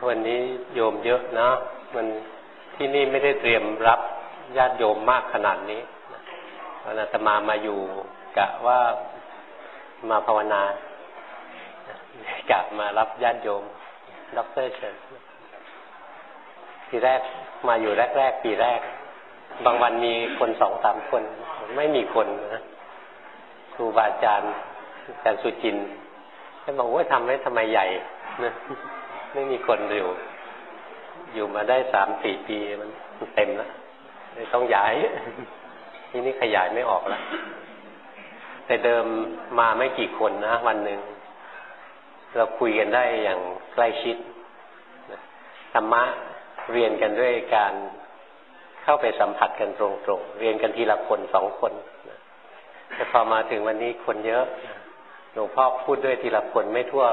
วันนี้โยมเยอะนะมันที่นี่ไม่ได้เตรียมรับญาติโยมมากขนาดนี้อาตมาอยู่กะว่ามาภาวนากะมารับญาติโยมดร.เชิญทีแรกมาอยู่แรกปีแรกบางวันมีคน 2-3 คนไม่มีคนนะครูบาอาจารย์สุจินต์ท่านบอกว่าทำไมใหญ่นะไม่มีคนอยู่มาได้ 3-4 ปีมันเต็มแล้วเลยต้องย้ายที่นี่ขยายไม่ออกแล้วแต่เดิมมาไม่กี่คนนะวันหนึ่งเราคุยกันได้อย่างใกล้ชิดธรรมะเรียนกันด้วยการเข้าไปสัมผัสกันตรงๆเรียนกันทีละคน2 คนแต่พอมาถึงวันนี้คนเยอะหลวงพ่อพูดด้วยทีละคนไม่ทั่ว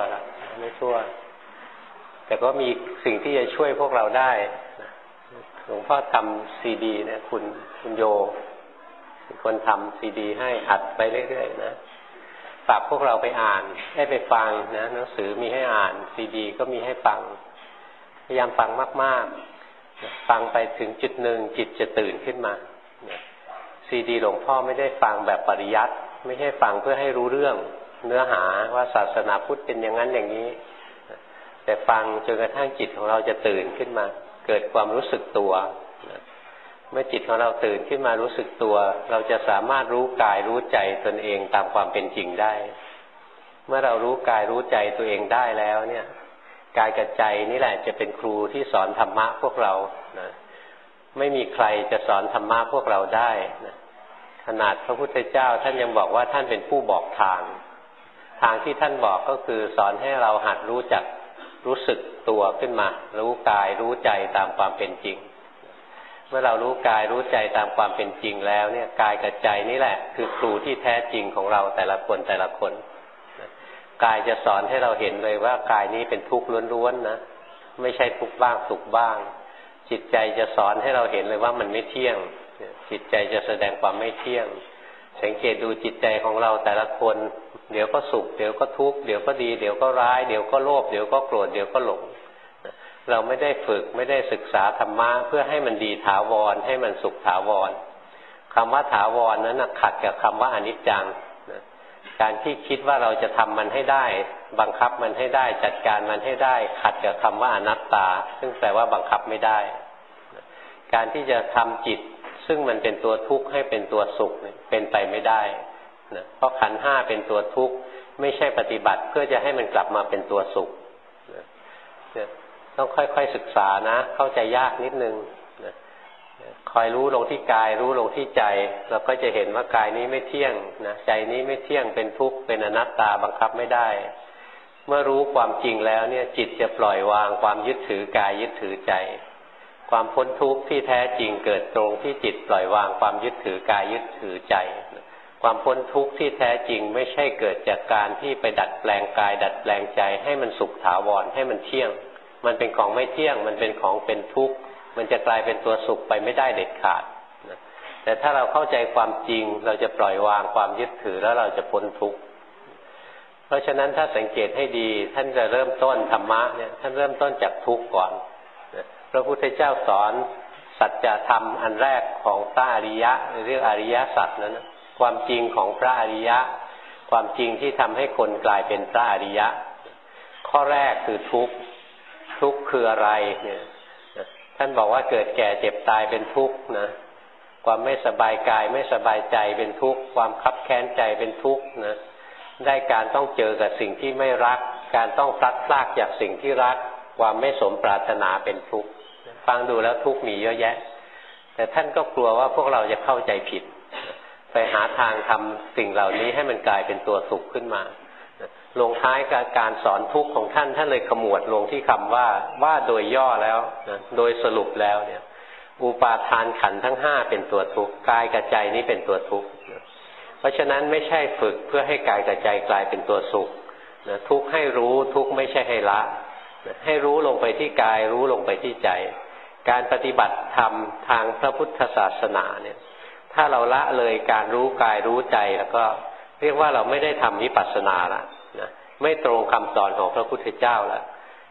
แต่ก็มีสิ่งที่จะช่วยพวกเราได้หลวงพ่อทำซีดีนะคุณโยเป็นคนทำซีดีให้อัดไปเรื่อยๆนะฝากพวกเราไปอ่านให้ไปฟังนะหนังสือมีให้อ่านซีดีก็มีให้ฟังพยายามฟังมากๆฟังไปถึงจุดหนึ่งจิตจะตื่นขึ้นมาซีดีหลวงพ่อไม่ได้ฟังแบบปริยัติไม่ใช่ฟังเพื่อให้รู้เรื่องเนื้อหาว่าศาสนาพุทธเป็นอย่างนั้นอย่างนี้แต่ฟังจนกระทั่งจิตของเราจะตื่นขึ้นมาเกิดความรู้สึกตัวเมื่อจิตของเราตื่นขึ้นมารู้สึกตัวเราจะสามารถรู้กายรู้ใจตนเองตามความเป็นจริงได้เมื่อเรารู้กายรู้ใจตัวเองได้แล้วเนี่ยกายกับใจนี่แหละจะเป็นครูที่สอนธรรมะพวกเรานะไม่มีใครจะสอนธรรมะพวกเราได้นะขนาดพระพุทธเจ้าท่านยังบอกว่าท่านเป็นผู้บอกทางที่ท่านบอกก็คือสอนให้เราหัดรู้จักรู้สึกตัวขึ้นมารู้กายรู้ใจตามความเป็นจริงเมื่อเรารู้กายรู้ใจตามความเป็นจริงแล้วเนี่ยกายกับใจนี่แหละคือครูที่แท้จริงของเราแต่ละคนกายจะสอนให้เราเห็นเลยว่ากายนี้เป็นทุกข์ล้วนๆนะไม่ใช่ทุกข์บ้างสุขบ้างจิตใจจะสอนให้เราเห็นเลยว่ามันไม่เที่ยงจิตใจจะแสดงความไม่เที่ยงสังเกตดูจิตใจของเราแต่ละคนเดี๋ยวก็สุขเดี๋ยวก็ทุกข์เดี๋ยวก็ดีเดี๋ยวก็ร้ายเดี๋ยวก็โลภเดี๋ยวก็โกรธเดี๋ยวก็หลงเราไม่ได้ฝึกไม่ได้ศึกษาธรรมะเพื่อให้มันดีถาวรให้มันสุขถาวรคำว่าถาวรนั้นขัดกับคำว่าอนิจจังการที่คิดว่าเราจะทำมันให้ได้บังคับมันให้ได้จัดการมันให้ได้ขัดกับคำว่าอนัตตาซึ่งแปลว่าบังคับไม่ได้การที่จะทำจิตซึ่งมันเป็นตัวทุกข์ให้เป็นตัวสุขเป็นไปไม่ได้นะเพราะขันธ์5เป็นตัวทุกข์ไม่ใช่ปฏิบัติเพื่อจะให้มันกลับมาเป็นตัวสุขนะต้องค่อยๆศึกษานะเข้าใจยากนิดนึงนะคอยรู้ลงที่กายรู้ลงที่ใจเราก็จะเห็นว่ากายนี้ไม่เที่ยงนะใจนี้ไม่เที่ยงเป็นทุกข์เป็นอนัตตาบังคับไม่ได้เมื่อรู้ความจริงแล้วเนี่ยจิตจะปล่อยวางความยึดถือกายยึดถือใจความพ้นทุกข์ที่แท้จริงเกิดตรงที่จิตปล่อยวางความยึดถือกายยึดถือใจความพ้นทุกข์ที่แท้จริงไม่ใช่เกิดจากการที่ไปดัดแปลงกายดัดแปลงใจให้มันสุขถาวรให้มันเที่ยงมันเป็นของไม่เที่ยงมันเป็นของเป็นทุกข์มันจะกลายเป็นตัวสุขไปไม่ได้เด็ดขาดแต่ถ้าเราเข้าใจความจริงเราจะปล่อยวางความยึดถือแล้วเราจะพ้นทุกข์เพราะฉะนั้นถ้าสังเกตให้ดีท่านจะเริ่มต้นธรรมะเนี่ยท่านเริ่มต้นจากทุกข์ก่อนพระพุทธเจ้าสอนสัจธรรมอันแรกของพระอริยะเรียกอริยสัจนั้นความจริงของพระอริยะความจริงที่ทำให้คนกลายเป็นพระอริยะข้อแรกคือทุกข์คืออะไรเนี่ยท่านบอกว่าเกิดแก่เจ็บตายเป็นทุกข์นะความไม่สบายกายไม่สบายใจเป็นทุกข์ความคับแค้นใจเป็นทุกข์นะได้การต้องเจอกับสิ่งที่ไม่รักการต้องพลัดพรากจากสิ่งที่รักความไม่สมปรารถนาเป็นทุกข์ฟังดูแล้วทุกข์มีเยอะแยะแต่ท่านก็กลัวว่าพวกเราจะเข้าใจผิดไปหาทางทำสิ่งเหล่านี้ให้มันกลายเป็นตัวสุขขึ้นมาลงท้ายกับการสอนทุกข์ของท่านเลยขมวดลงที่คำว่าโดยย่อแล้วโดยสรุปแล้วเนี่ยอุปาทานขันธ์ทั้ง5เป็นตัวทุกข์กายกับใจนี้เป็นตัวทุกข์เพราะฉะนั้นไม่ใช่ฝึกเพื่อให้กายกับใจกลายเป็นตัวสุขทุกข์ให้รู้ทุกข์ไม่ใช่ให้ละให้รู้ลงไปที่กายรู้ลงไปที่ใจการปฏิบัติธรรมทางพระพุทธศาสนาเนี่ยถ้าเราละเลยการรู้กายรู้ใจแล้วก็เรียกว่าเราไม่ได้ทำวิปัสสนาละนะไม่ตรงคำสอนของพระพุทธเจ้าละ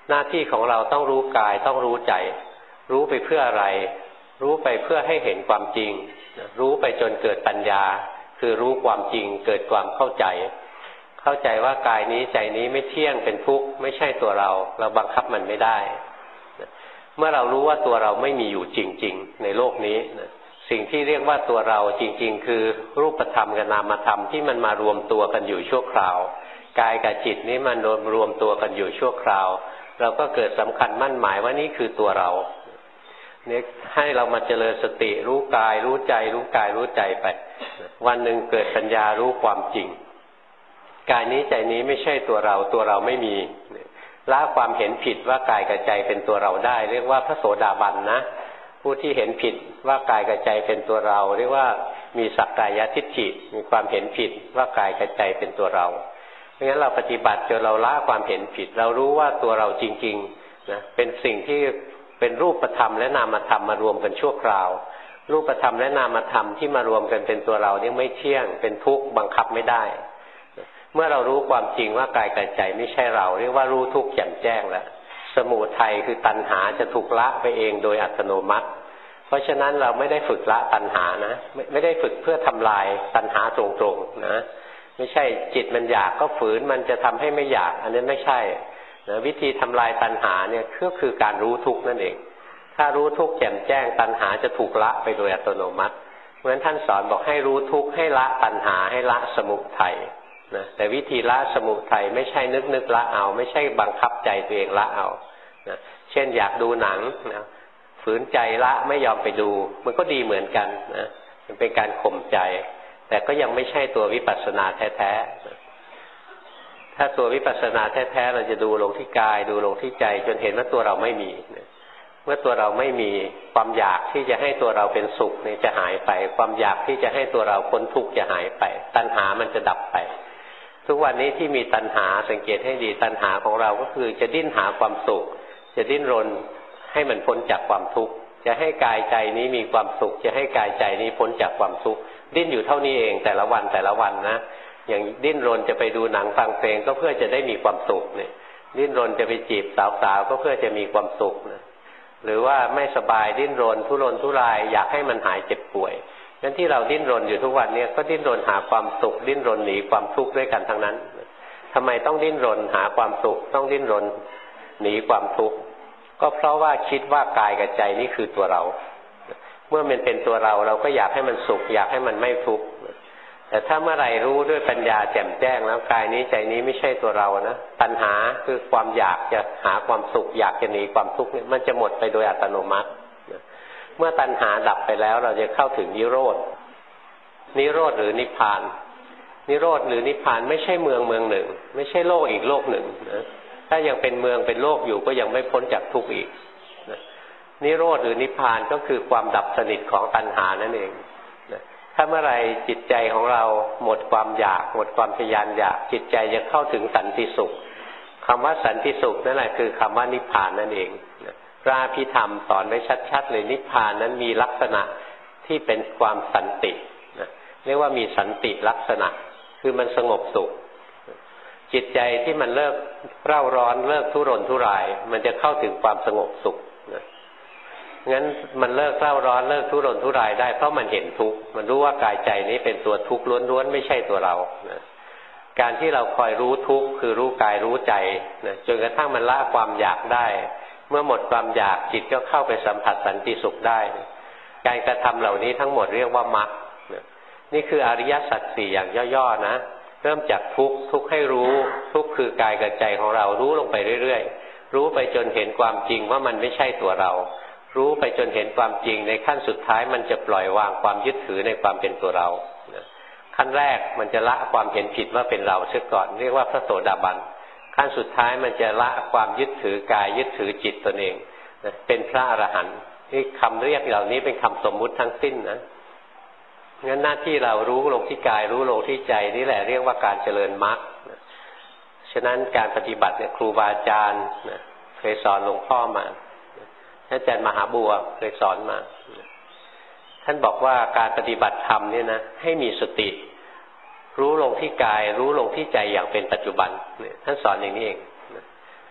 หน้าที่ของเราต้องรู้กายต้องรู้ใจรู้ไปเพื่ออะไรรู้ไปเพื่อให้เห็นความจริงรู้ไปจนเกิดปัญญาคือรู้ความจริงเกิดความเข้าใจว่ากายนี้ใจนี้ไม่เที่ยงเป็นทุกข์ไม่ใช่ตัวเราบังคับมันไม่ได้เมื่อเรารู้ว่าตัวเราไม่มีอยู่จริงๆในโลกนี้สิ่งที่เรียกว่าตัวเราจริงๆคือรูปธรรมกับนามธรรมที่มันมารวมตัวกันอยู่ชั่วคราวกายกับจิตนี้มันรวมตัวกันอยู่ชั่วคราวเราก็เกิดสำคัญมั่นหมายว่านี่คือตัวเราเนี่ยให้เรามาเจริญสติรู้กายรู้ใจรู้กายรู้ใจไปวันหนึ่งเกิดปัญญารู้ความจริงกายนี้ใจนี้ไม่ใช่ตัวเราไม่มีละความเห็นผิดว่ากายกับใจเป็นตัวเราได้เรียกว่าพระโสดาบันนะผู้ที่เห็นผิดว่ากายกับใจเป็นตัวเราเรียกว่ามีสักกายทิฏฐิมีความเห็นผิดว่ากายกับใจเป็นตัวเราเพราะงั้นเราปฏิบัติจนเราละความเห็นผิดเรารู้ว่าตัวเราจริงๆนะเป็นสิ่งที่เป็นรูปธรรมและนามธรรมมารวมกันชั่วคราวรูปธรรมและนามธรรมที่มารวมกันเป็นตัวเรานี่ไม่เที่ยงเป็นทุกข์บังคับไม่ได้เมื่อเรารู้ความจริงว่ากายกับใจไม่ใช่เราเรียกว่ารู้ทุกข์แจ่มแจ้งแล้วสมุทัยคือตัณหาจะถูกละไปเองโดยอัตโนมัติเพราะฉะนั้นเราไม่ได้ฝึกละตัณหานะไม่ได้ฝึกเพื่อทำลายตัณหาตรงๆนะไม่ใช่จิตมันอยากก็ฝืนมันจะทำให้ไม่อยากอันนี้ไม่ใช่นะวิธีทำลายตัณหาเนี่ยก็คือการรู้ทุกข์นั่นเองถ้ารู้ทุกข์แจ่มแจ้งตัณหาจะถูกละไปโดยอัตโนมัติเพราะฉะนั้นท่านสอนบอกให้รู้ทุกข์ให้ละตัณหาให้ละสมุทัยนะแต่วิธีละสมุทัยไม่ใช่นึกละเอาไม่ใช่บังคับใจตัวเองละเอานะเช่นอยากดูหนังนะฝืนใจละไม่ยอมไปดูมันก็ดีเหมือนกันนะมันเป็นการข่มใจแต่ก็ยังไม่ใช่ตัววิปัสสนาแท้ๆถ้าตัววิปัสสนาแท้ๆเราจะดูลงที่กายดูลงที่ใจจนเห็นว่าตัวเราไม่มีเมื่อตัวเราไม่มีความอยากที่จะให้ตัวเราเป็นสุขเนี่ยจะหายไปความอยากที่จะให้ตัวเราพ้นทุกข์จะหายไปตัณหามันจะดับไปทุกวันนี้ที่มีตัณหาสังเกตให้ดีตัณหาของเราก็คือจะดิ้นหาความสุขจะดิ้นรนให้มันพ้นจากความทุกข์จะให้กายใจนี้มีความสุขจะให้กายใจนี้พ้นจากความทุกข์ดิ้นอยู่เท่านี้เองแต่ละวันนะอย่างดิ้นรนจะไปดูหนังฟังเพลงก็เพื่อจะได้มีความสุขเนี่ยดิ้นรนจะไปจีบสาวๆก็เพื่อจะมีความสุขนะหรือว่าไม่สบายดิ้นรนทุรนทุรายอยากให้มันหายเจ็บป่วยงั้นที่เราดิ้นรนอยู่ทุกวันนี้ก็ดิ้นรนหาความสุขดิ้นรนหนีความทุกข์ด้วยกันทั้งนั้นทำไมต้องดิ้นรนหาความสุขต้องดิ้นรนหนีความทุกข์ก็เพราะว่าคิดว่ากายกับใจนี่คือตัวเราเมื่อมันเป็นตัวเราเราก็อยากให้มันสุขอยากให้มันไม่ทุกข์แต่ถ้าเมื่อไหร่รู้ด้วยปัญญาแจ่มแจ้งแล้วกายนี้ใจนี้ไม่ใช่ตัวเรานะตัณหาคือความอยากจะหาความสุขอยากจะหนีความทุกข์เนี่ยมันจะหมดไปโดยอัตโนมัติเมื่อตัณหาดับไปแล้วเราจะเข้าถึงนิโรธหรือนิพพานนิโรธหรือนิพพานไม่ใช่เมืองหนึ่งไม่ใช่โลกอีกโลกหนึ่งนะถ้ายังเป็นเมืองเป็นโลกอยู่ก็ยังไม่พ้นจากทุกข์อีกนิโรธหรือนิพพานก็คือความดับสนิทของตัณหานั่นเองถ้าเมื่อไรจิตใจของเราหมดความอยากหมดความทยานอยากจิตใจจะเข้าถึงสันติสุขคำว่าสันติสุขนั่นแหละคือคำว่านิพพานนั่นเองพระอภิธรรมสอนไว้ชัดๆเลยนิพพานนั้นมีลักษณะที่เป็นความสันติเรียกว่ามีสันติลักษณะคือมันสงบสุขจิตใจที่มันเลิกเร่าร้อนเลิกทุรนทุรายมันจะเข้าถึงความสงบสุขงั้นมันเลิกเร่าร้อนเลิกทุรนทุรายได้เพราะมันเห็นทุกข์มันรู้ว่ากายใจนี้เป็นตัวทุกข์ล้วนๆไม่ใช่ตัวเราการที่เราคอยรู้ทุกข์คือรู้กายรู้ใจจนกระทั่งมันละความอยากได้เมื่อหมดความอยากจิตก็เข้าไปสัมผัสสันติสุขได้การกระทำเหล่านี้ทั้งหมดเรียกว่ามรรคนี่คืออริยสัจสี่อย่างย่อๆนะเริ่มจากทุกข์ให้รู้ทุกข์คือกายกับใจของเรารู้ลงไปเรื่อยๆรู้ไปจนเห็นความจริงว่ามันไม่ใช่ตัวเรารู้ไปจนเห็นความจริงในขั้นสุดท้ายมันจะปล่อยวางความยึดถือในความเป็นตัวเราขั้นแรกมันจะละความเห็นผิดว่าเป็นเราเสียก่อนเรียกว่าพระโสดาบันขั้นสุดท้ายมันจะละความยึดถือกายยึดถือจิตตนเองเป็นพระอรหันต์นี่คำเรียกเหล่านี้เป็นคำสมมุติทั้งสิ้นนะงั้นหน้าที่เรารู้ลงที่กายรู้ลงที่ใจนี่แหละเรียกว่าการเจริญมรรคฉะนั้นการปฏิบัติเนี่ยครูบาอาจารย์เคยสอนหลวงพ่อมาอาจารย์มหาบัวเคยสอนมาท่านบอกว่าการปฏิบัติธรรมเนี่ยนะให้มีสติรู้ลงที่กายรู้ลงที่ใจอย่างเป็นปัจจุบันท่านสอนอย่างนี้เอง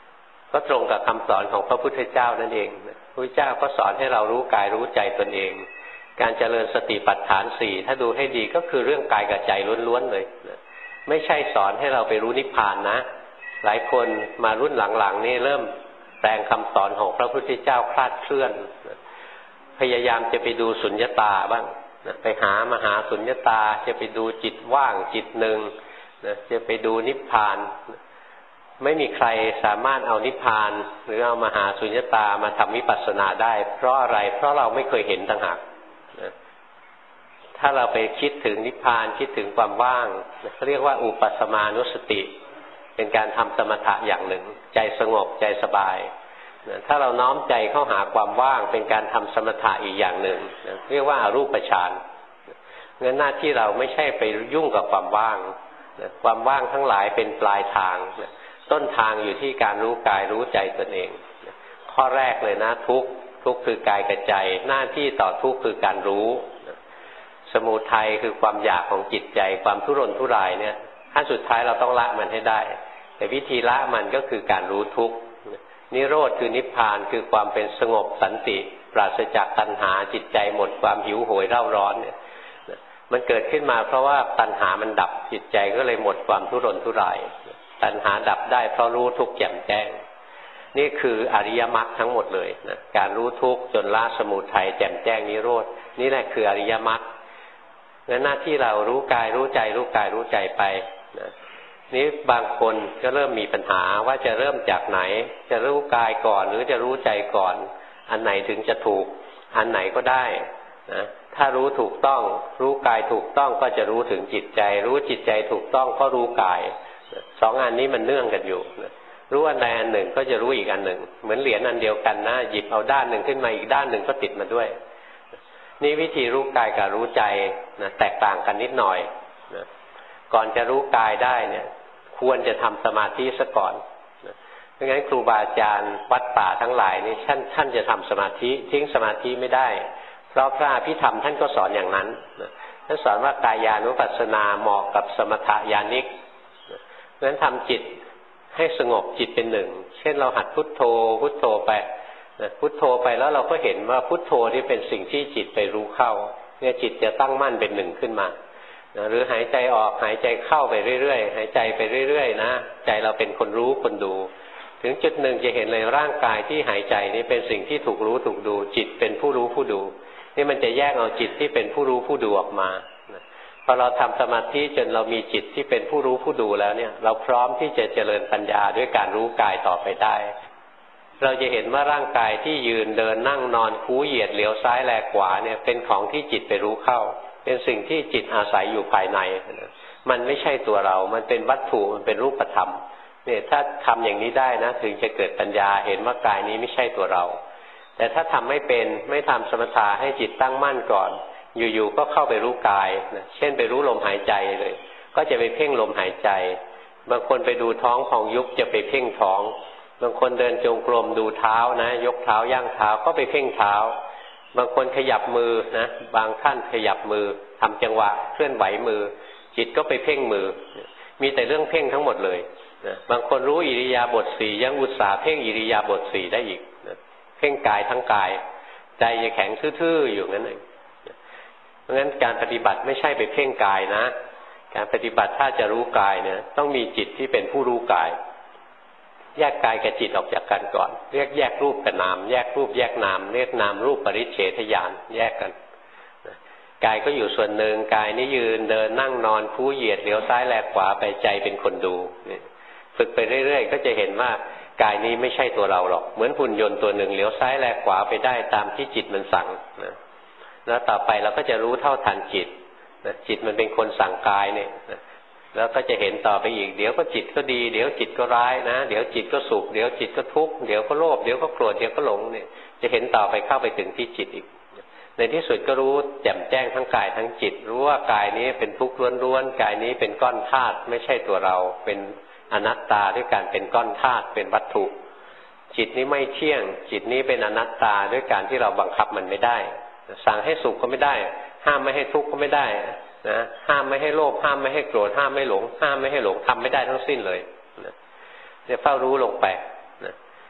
ก็ตรงกับคำสอนของพระพุทธเจ้านั่นเองพระพุทธเจ้าก็สอนให้เรารู้กายรู้ใจตนเองการเจริญสติปัฏฐานสี่ถ้าดูให้ดีก็คือเรื่องกายกับใจล้วนๆเลยไม่ใช่สอนให้เราไปรู้นิพพานนะหลายคนมารุ่นหลังๆนี่เริ่มแปลงคำสอนของพระพุทธเจ้าคลาดเคลื่อนพยายามจะไปดูสุญญตาบ้างไปหามหาสุญญตาจะไปดูจิตว่างจิตหนึ่งจะไปดูนิพพานไม่มีใครสามารถเอานิพพานหรือเอามหาสุญญตามาทำวิปัสสนาได้เพราะอะไรเพราะเราไม่เคยเห็นต่างหากถ้าเราไปคิดถึงนิพพานคิดถึงความว่างเขาเรียกว่าอุปสมานุสติเป็นการทำสมถะอย่างหนึ่งใจสงบใจสบายถ้าเราน้อมใจเข้าหาความว่างเป็นการทำสมถะอีกอย่างหนึ่งเรียกว่าอรูปฌานงั้นหน้าที่เราไม่ใช่ไปยุ่งกับความว่างความว่างทั้งหลายเป็นปลายทางต้นทางอยู่ที่การรู้กายรู้ใจตนเองข้อแรกเลยนะทุกข์คือกายกับใจหน้าที่ต่อทุกข์คือการรู้สมุทัยคือความอยากของจิตใจความทุรนทุรายเนี่ยขั้นสุดท้ายเราต้องละมันให้ได้แต่วิธีละมันก็คือการรู้ทุกข์นิโรธคือนิพพานคือความเป็นสงบสันติปราศจากตัณหาจิตใจหมดความหิวโหยเร่าร้อนเนี่ยมันเกิดขึ้นมาเพราะว่าตัณหามันดับจิตใจก็เลยหมดความทุรนทุรายตัณหาดับได้เพราะรู้ทุกข์แจ่มแจ้งนี่คืออริยมรรคทั้งหมดเลยนะการรู้ทุกข์จนละสมุทัยแจ่มแจ้งนิโรธนี่แหละคืออริยมรรคงั้นหน้าที่เรารู้กายรู้ใจรู้กายรู้ใจไปนะนี้บางคนก็เริ่มมีปัญหาว่าจะเริ่มจากไหนจะรู้กายก่อนหรือจะรู้ใจก่อนอันไหนถึงจะถูกอันไหนก็ได้นะถ้ารู้ถูกต้องรู้กายถูกต้องก็จะรู้ถึงจิตใจรู้จิตใจถูกต้องก็รู้กายสองอันนี้มันเนื่องกันอยู่รู้อันใดอันหนึ่งก็จะรู้อีกอันหนึ่งเหมือนเหรียญอันเดียวกันนะหยิบเอาด้านหนึ่งขึ้นมาอีกด้านหนึ่งก็ติดมาด้วยนี่วิธีรู้กายกับรู้ใจนะแตกต่างกันนิดหน่อยนะก่อนจะรู้กายได้เนี่ยควรจะทำสมาธิซะก่อนนะเพราะงั้นครูบาอาจารย์วัดป่าทั้งหลายนี่ท่านจะทำสมาธิทิ้งสมาธิไม่ได้เพราะพระอภิธรรมท่านก็สอนอย่างนั้นนะท่านสอนว่ากายานุปัสสนาเหมาะกับสมถญาณิกเพราะฉะนั้นทำจิตให้สงบจิตเป็นหนึ่งเช่นเราหัดพุทโธพุทโธไปพุทโธไปแล้วเราก็เห็นว่าพุทโธนี่เป็นสิ่งที่จิตไปรู้เข้าเนี่ยจิตจะตั้งมั่นเป็นหนึ่งขึ้นมาหรือหายใจออกหายใจเข้าไปเรื่อยๆหายใจไปเรื่อยๆนะใจเราเป็นคนรู้คนดูถึงจุดหนึ่งจะเห็นเลยร่างกายที่หายใจนี้เป็นสิ่งที่ถูกรู้ถูกดูจิตเป็นผู้รู้ผู้ดูนี่มันจะแยกเอาจิตที่เป็นผู้รู้ผู้ดูออกมาพอเราทำสมาธิจนเรามีจิตที่เป็นผู้รู้ผู้ดูแล้วเนี่ยเราพร้อมที่จะเจริญปัญญาด้วยการรู้กายต่อไปได้เราจะเห็นว่าร่างกายที่ยืนเดินนั่งนอนคูเหยียดเหลียวซ้ายแลขวาเนี่ยเป็นของที่จิตไปรู้เข้าเป็นสิ่งที่จิตอาศัยอยู่ภายในมันไม่ใช่ตัวเรามันเป็นวัตถุมันเป็นรูปธรรมเนี่ยถ้าทำอย่างนี้ได้นะถึงจะเกิดปัญญาเห็นว่ากายนี้ไม่ใช่ตัวเราแต่ถ้าทำไม่เป็นไม่ทำสมถะให้จิตตั้งมั่นก่อนอยู่ๆก็เข้าไปรู้กายนะเช่นไปรู้ลมหายใจเลยก็จะไปเพ่งลมหายใจบางคนไปดูท้องของยุบจะไปเพ่งท้องบางคนเดินจงกรมดูเท้านะยกเท้าย่างเท้าก็ไปเพ่งเท้าบางคนขยับมือนะบางท่านขยับมือทำจังหวะเคลื่อนไหวมือจิตก็ไปเพ่งมือมีแต่เรื่องเพ่งทั้งหมดเลยนะบางคนรู้อิริยาบถสี่ยังอุตส่าห์เพ่งอิริยาบถสี่ได้อีกนะเพ่งกายทั้งกายใจจะแข็งทื่อๆอยู่งั้นเองเพราะงั้นการปฏิบัติไม่ใช่ไปเพ่งกายนะการปฏิบัติถ้าจะรู้กายเนี่ยต้องมีจิตที่เป็นผู้รู้กายแยกกายกับจิตออกจากกันก่อนเรียกแยกรูปกับนามแยกรูปแยกนามเรียกนามรูปปริเฉทญาณแยกกันกายก็อยู่ส่วนหนึ่งกายนี้ยืนเดินนั่งนอนคูเหยียดเหลียวซ้ายแลขวาไปใจเป็นคนดูฝึกไปเรื่อยๆก็จะเห็นว่ากายนี้ไม่ใช่ตัวเราหรอกเหมือนหุ่นยนต์ตัวหนึ่งเหลียวซ้ายแลขวาไปได้ตามที่จิตมันสั่งนะแล้วต่อไปเราก็จะรู้เท่าทันจิตจิตมันเป็นคนสั่งกายเนี่ยแล้วก็จะเห็นต่อไปอีกเดี๋ยวก็จิตก็ดีเดี๋ยวจิตก็ร้ายนะเดี๋ยวจิตก็สุขเดี๋ยวจิตก็ทุกข์เดี๋ยวก็โลภเดี๋ยวก็โกรธเดี๋ยวก็หลงเนี่ยจะเห็นต่อไปเข้าไปถึงที่จิตอีกในที่สุดก็รู้แจ่มแจ้งทั้งกายทั้งจิตรู้ว่ากายนี้เป็นทุกข์ล้วนๆกายนี้เป็นก้อนธาตุไม่ใช่ตัวเราเป็นอนัตตาด้วยการเป็นก้อนธาตุเป็นวัตถุจิตนี้ไม่เที่ยงจิตนี้เป็นอนัตตาด้วยการที่เราบังคับมันไม่ได้สั่งให้สุขก็ไม่ได้ห้ามไม่ให้ทุกข์ก็ไม่ได้นะห้ามไม่ให้โลภห้ามไม่ให้โกรธห้ามไม่หลงห้ามไม่ให้หลงทำไม่ได้ทั้งสิ้นเลยนะจะเฝ้ารู้ลงไปนะ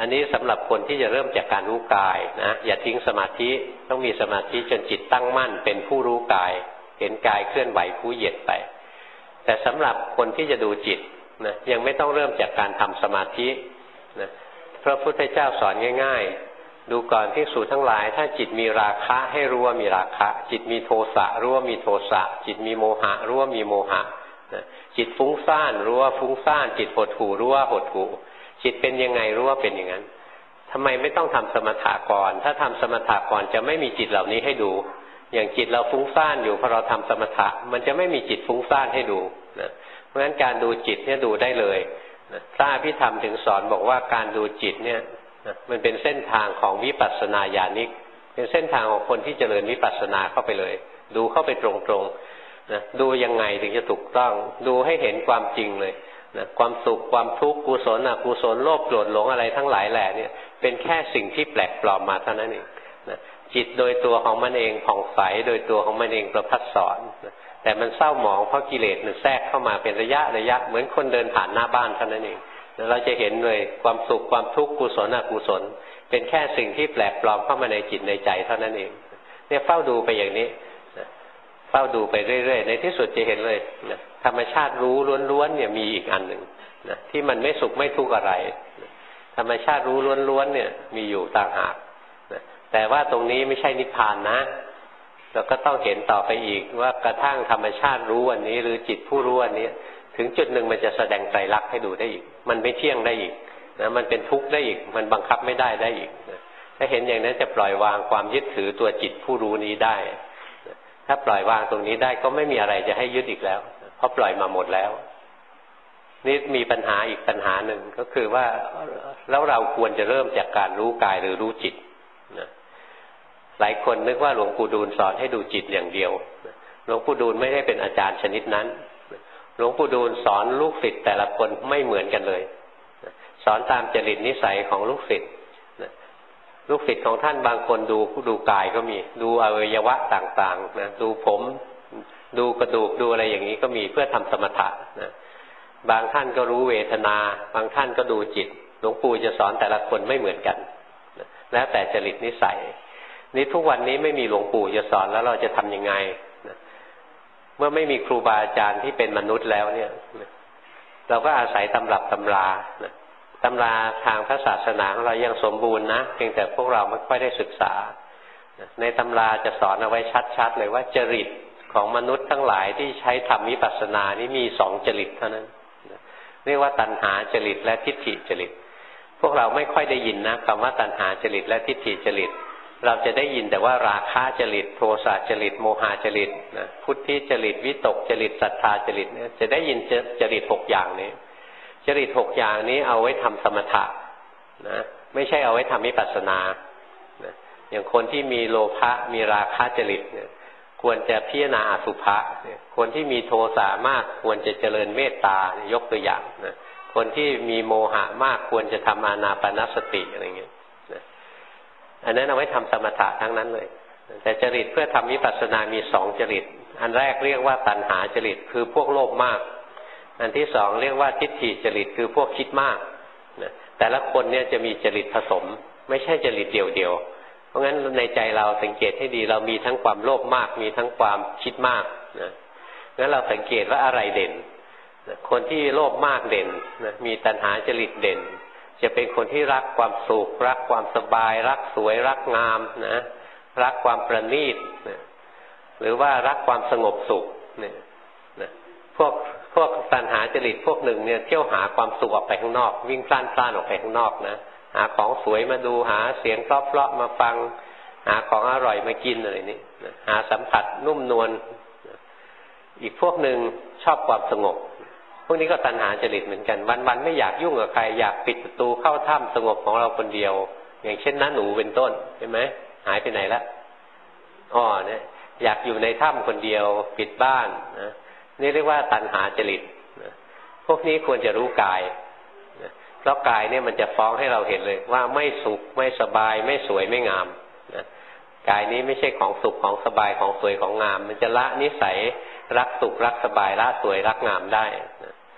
อันนี้สำหรับคนที่จะเริ่มจากการรู้กายนะอย่าทิ้งสมาธิต้องมีสมาธิจนจิตตั้งมั่นเป็นผู้รู้กายเห็นกายเคลื่อนไหวคู่เหยียดไปแต่สำหรับคนที่จะดูจิตนะยังไม่ต้องเริ่มจากการทำสมาธินะพระพุทธเจ้าสอนง่ายๆดูก่อนภิกษุทั้งหลายถ้าจิตมีราคะให้รู้ว่ามีราคะจิตมีโทสะรู้ว่ามีโทสะจิตมีโมหะรู้ว่ามีโมหะจิตฟุ้งซ่านรู้ว่าฟุ้งซ่านจิตหดหู่รู้ว่าหดหู่จิตเป็นยังไงรู้ว่าเป็นอย่างนั้นทำไมไม่ต้องทำสมถะก่อนถ้าทำสมถะก่อนจะไม่มีจิตเหล่านี้ให้ดูอย่างจิตเราฟุ้งซ่านอยู่พอเราทำสมถะมันจะไม่มีจิตฟุ้งซ่านให้ดูนะเพราะฉะนั้นการดูจิตเนี่ยดูได้เลยพระอภิธรรมถึงสอนบอกว่าการดูจิตเนี่ยมันเป็นเส้นทางของวิปัสสนาญาณิกเป็นเส้นทางของคนที่เจริญวิปัสสนาเข้าไปเลยดูเข้าไปตรงๆนะดูยังไงถึงจะถูกต้องดูให้เห็นความจริงเลยนะความสุขความทุกข์กุศลอกุศลโลภโกรธหลงอะไรทั้งหลายแหล่เนี่ยเป็นแค่สิ่งที่แปลกปลอมมาเท่านั้นเองนะจิตโดยตัวของมันเองผ่องใสโดยตัวของมันเองประพัดสอนนะแต่มันเศร้าหมองเพราะกิเลสมันแทรกเข้ามาเป็นระยะเหมือนคนเดินผ่านหน้าบ้านเท่านั้นเองเราจะเห็นเลยความสุขความทุกข์กุศลอกุศลเป็นแค่สิ่งที่แปลกปลอมเข้ามาในจิตในใจเท่านั้นเองเนี่ยเฝ้าดูไปอย่างนี้เฝ้าดูไปเรื่อยๆในที่สุดจะเห็นเลยนะธรรมชาติรู้ล้วนๆเนี่ยมีอีกอันหนึ่งนะที่มันไม่สุขไม่ทุกข์อะไรธรรมชาติรู้ล้วนๆเนี่ยมีอยู่ต่างหากนะแต่ว่าตรงนี้ไม่ใช่นิพพานนะเราก็ต้องเห็นต่อไปอีกว่ากระทั่งธรรมชาติรู้อันนี้หรือจิตผู้รู้อันนี้ถึงจุดหนึ่งมันจะแสดงไตรลักษณ์ให้ดูได้อีกมันไม่เที่ยงได้อีกนะมันเป็นทุกข์ได้อีกมันบังคับไม่ได้อีกนะถ้าเห็นอย่างนั้นจะปล่อยวางความยึดถือตัวจิตผู้รู้นี้ได้นะถ้าปล่อยวางตรงนี้ได้ก็ไม่มีอะไรจะให้ยึดอีกแล้วเพราะปล่อยมาหมดแล้วนี่มีปัญหาอีกปัญหาหนึ่งก็คือว่าแล้วเราควรจะเริ่มจากการรู้กายหรือรู้จิตนะหลายคนนึกว่าหลวงปู่ดูลสอนให้ดูจิตอย่างเดียวหลวงปู่ดูลไม่ได้เป็นอาจารย์ชนิดนั้นหลวงปู่ดูลสอนลูกศิษย์แต่ละคนไม่เหมือนกันเลยสอนตามจริตนิสัยของลูกศิษย์ลูกศิษย์ของท่านบางคนดูกายก็มีดูอวัยวะต่างๆนะดูผมดูกระดูกดูอะไรอย่างนี้ก็มีเพื่อทำสมถะนะบางท่านก็รู้เวทนาบางท่านก็ดูจิตหลวงปู่จะสอนแต่ละคนไม่เหมือนกันนะแล้วแต่จริตนิสัยนี่ทุกวันนี้ไม่มีหลวงปู่จะสอนแล้วเราจะทำยังไงนะเมื่อไม่มีครูบาอาจารย์ที่เป็นมนุษย์แล้วเนี่ยเราก็อาศัยตำรับตำรานะตำราทางพระศาสนาของเรายังสมบูรณ์นะเพียงแต่พวกเราไม่ค่อยได้ศึกษาในตำราจะสอนเอาไว้ชัดๆเลยว่าจริตของมนุษย์ทั้งหลายที่ใช้ทำวิปัสสนานี่มี2จริตเท่านั้นเรียกว่าตัณหาจริตและทิฏฐิจริตพวกเราไม่ค่อยได้ยินนะคำว่าตัณหาจริตและทิฏฐิจริตเราจะได้ยินแต่ว่าราคะจริตโทสะจริตโมหะจริตนะพุทธิจริตวิตกจริตศรัทธาจริตเนี่ยจะได้ยินจริต6อย่างนี้จริต6อย่างนี้เอาไว้ทำสมถะนะไม่ใช่เอาไว้ทำวิปัสสนานะอย่างคนที่มีโลภะมีราคะจริตเนี่ยควรจะพิจารณาอสุภะคนที่มีโทสะมากควรจะเจริญเมตตายกตัวอย่างนะคนที่มีโมหะมากควรจะทำอานาปานสติอะไรเงี้ยนะอันนั้นเอาไว้ทำสมถะทั้งนั้นเลยแต่จริตเพื่อทำวิปัสสนามี2จริตอันแรกเรียกว่าตัณหาจริตคือพวกโลภมากอันที่2เรียกว่าทิฏฐิจริตคือพวกคิดมากนะแต่ละคนเนี่ยจะมีจริตผสมไม่ใช่จริตเดียวเพราะงั้นในใจเราสังเกตให้ดีเรามีทั้งความโลภมากมีทั้งความคิดมากนะงั้นเราสังเกตว่าอะไรเด่นนะคนที่โลภมากเด่นนะมีตัณหาจริตเด่นจะเป็นคนที่รักความสุขรักความสบายรักสวยรักงามนะรักความประณีตนะหรือว่ารักความสงบสุขเนี่ยนะพวกตัณหาจริตพวกหนึ่งเนี่ยเที่ยวหาความสุขออกไปข้างนอกวิ่งพล่านออกไปข้างนอกนะหาของสวยมาดูหาเสียงเพราะๆมาฟังหาของอร่อยมากินอะไรนี่หาสัมผัสนุ่มนวลอีกพวกหนึ่งชอบความสงบพวกนี้ก็ตัณหาจริตเหมือนกันวันๆไม่อยากยุ่งกับใครอยากปิดประตูเข้าถ้ำสงบของเราคนเดียวอย่างเช่นน้าหนูเป็นต้นเห็นไหมหายไปไหนละเนี่ยอยากอยู่ในถ้ำคนเดียวปิดบ้านนะนี่เรียกว่าตัณหาจริตนะพวกนี้ควรจะรู้กายนะเพราะกายเนี่ยมันจะฟ้องให้เราเห็นเลยว่าไม่สุขไม่สบายไม่สวยไม่งามนะกายนี้ไม่ใช่ของสุขของสบายของสวยของงามมันจะละนิสัยรักสุขรักสบายละสวยรักงามได้นะ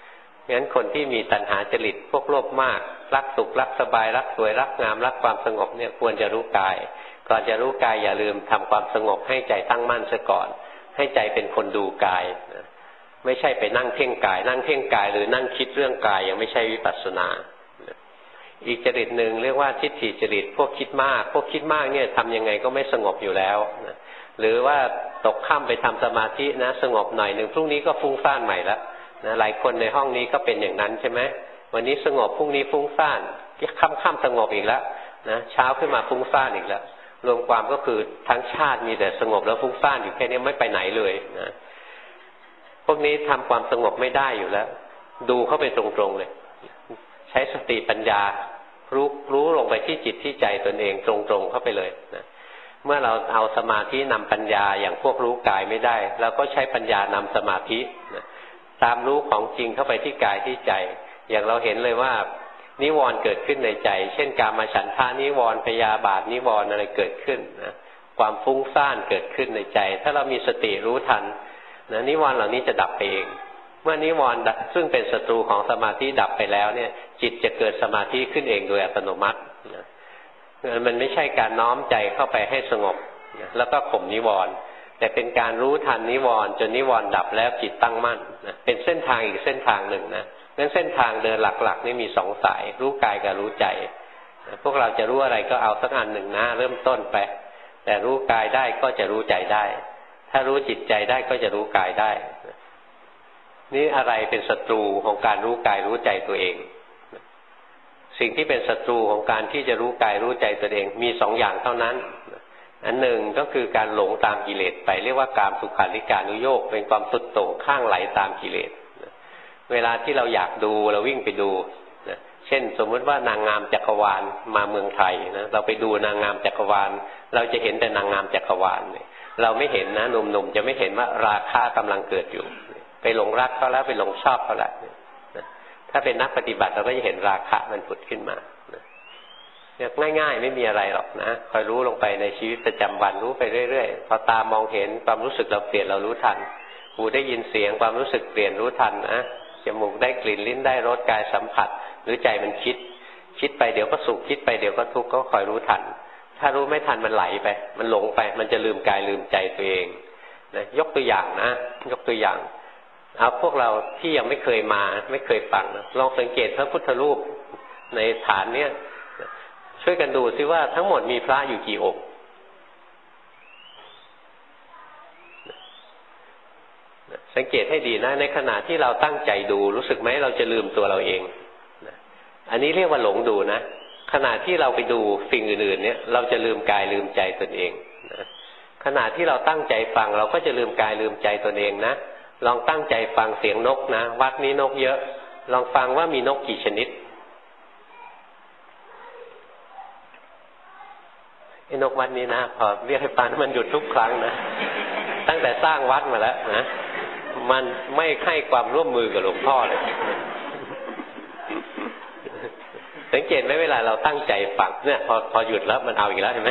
งั้นคนที่มีตัณหาจริตพวกโลภมากรักสุขรักสบายรักสวยรักงามรักความสงบเนี่ยควรจะรู้กายก่อนจะรู้กายอย่าลืมทำความสงบให้ใจตั้งมั่นซะก่อนให้ใจเป็นคนดูกายไม่ใช่ไปนั่งเพ่งกายนั่งเพ่งกายหรือนั่งคิดเรื่องกายยังไม่ใช่วิปัสสนาอีกจริตหนึ่งเรียกว่าทิฏฐิจริตพวกคิดมากเนี่ยทำยังไงก็ไม่สงบอยู่แล้วนะหรือว่าตกค่ำไปทำสมาธินะสงบหน่อยหนึ่งพรุ่งนี้ก็ฟุ้งซ่านใหม่ละนะหลายคนในห้องนี้ก็เป็นอย่างนั้นใช่ไหมวันนี้สงบพรุ่งนี้ฟุ้งซ่านค่ำสงบอีกแล้วนะเช้าขึ้นมาฟุ้งซ่านอีกแล้วรวมความก็คือทั้งชาติมีแต่สงบแล้วฟุ้งซ่านอยู่แค่นี้ไม่ไปไหนเลยนะพวกนี้ทำความสงบไม่ได้อยู่แล้วดูเข้าไปตรงๆเลยใช้สติปัญญารู้ลงไปที่จิตที่ใจตนเองตรงๆเข้าไปเลยนะเมื่อเราเอาสมาธินำปัญญาอย่างพวกรู้กายไม่ได้เราก็ใช้ปัญญานำสมาธินะตามรู้ของจริงเข้าไปที่กายที่ใจอย่างเราเห็นเลยว่านิวรณ์เกิดขึ้นในใจเช่นกามฉันทานิวรณ์พยาบาทนิวรณ์อะไรเกิดขึ้นนะความฟุ้งซ่านเกิดขึ้นในใจถ้าเรามีสติรู้ทันนะนิวรณ์เหล่านี้จะดับไปเองเมื่อนิวรณ์ซึ่งเป็นศัตรูของสมาธิดับไปแล้วเนี่ยจิตจะเกิดสมาธิขึ้นเองโดยอัตโนมัตินะมันไม่ใช่การน้อมใจเข้าไปให้สงบนะแล้วก็ข่มนิวรณ์แต่เป็นการรู้ทันนิวรณ์จนนิวรณ์ดับแล้วจิตตั้งมั่นนะเป็นเส้นทางอีกเส้นทางหนึ่งนะงั้นเส้นทางเดินหลักๆนี่มีสองสายรู้กายกับรู้ใจนะพวกเราจะรู้อะไรก็เอาสักอันหนึ่งนะเริ่มต้นไปแต่รู้กายได้ก็จะรู้ใจได้ถ้ารู้จิตใจได้ก็จะรู้กายได้นี่อะไรเป็นศัตรูของการรู้กายรู้ใจตัวเองสิ่งที่เป็นศัตรูของการที่จะรู้กายรู้ใจตัวเองมีสองอย่างเท่านั้นอันหนึ่งก็คือการหลงตามกิเลสไปเรียกว่ากามสุขาริการุโยคเป็นความสุดโต่งข้างไหลตามกิเลสเวลาที่เราอยากดูเราวิ่งไปดูนะเช่นสมมติว่านางงามจักรวาลมาเมืองไทยนะเราไปดูนางงามจักรวาลเราจะเห็นแต่นางงามจักรวาลเนี่ยเราไม่เห็นนะหนุ่มๆจะไม่เห็นว่าราคะกำลังเกิดอยู่ไปหลงรักเขาแล้วไปหลงชอบเขาแล้วถ้าเป็นนักปฏิบัติเราก็จะเห็นราคะมันผุดขึ้นมาเนี่ยง่ายๆไม่มีอะไรหรอกนะคอยรู้ลงไปในชีวิตประจำวันรู้ไปเรื่อยๆพอตามองเห็นความรู้สึกเราเปลี่ยนเรารู้ทันหูได้ยินเสียงความรู้สึกเปลี่ยนรู้ทันนะจมูกได้กลิ่นลิ้นได้รสกายสัมผัสหรือใจมันคิดไปเดี๋ยวก็สุขคิดไปเดี๋ยวก็ทุกข์ก็คอยรู้ทันถ้ารู้ไม่ทันมันไหลไปมันหลงไปมันจะลืมกายลืมใจตัวเองนะยกตัวอย่างนะยกตัวอย่างเอาพวกเราที่ยังไม่เคยมาไม่เคยฟังนะลองสังเกตพระพุทธรูปในฐานเนี้ยช่วยกันดูซิว่าทั้งหมดมีพระอยู่กี่องค์สังเกตให้ดีนะในขณะที่เราตั้งใจดูรู้สึกไหมเราจะลืมตัวเราเองอันนี้เรียกว่าหลงดูนะขณะที่เราไปดูสิ่งอื่นๆเนี่ยเราจะลืมกายลืมใจตนเองขณะที่เราตั้งใจฟังเราก็จะลืมกายลืมใจตนเองนะลองตั้งใจฟังเสียงนกนะวัดนี้นกเยอะลองฟังว่ามีนกกี่ชนิดไอ้นกวัดนี้นะพอเรียกให้ฟังมันหยุดทุกครั้งนะตั้งแต่สร้างวัดมาแล้วนะมันไม่ให้ความร่วมมือกับหลวงพ่อเลยสังเกตไหมเวลาเราตั้งใจฟังเนี่ยพอหยุดแล้วมันเอาอีกแล้วเห็นไหม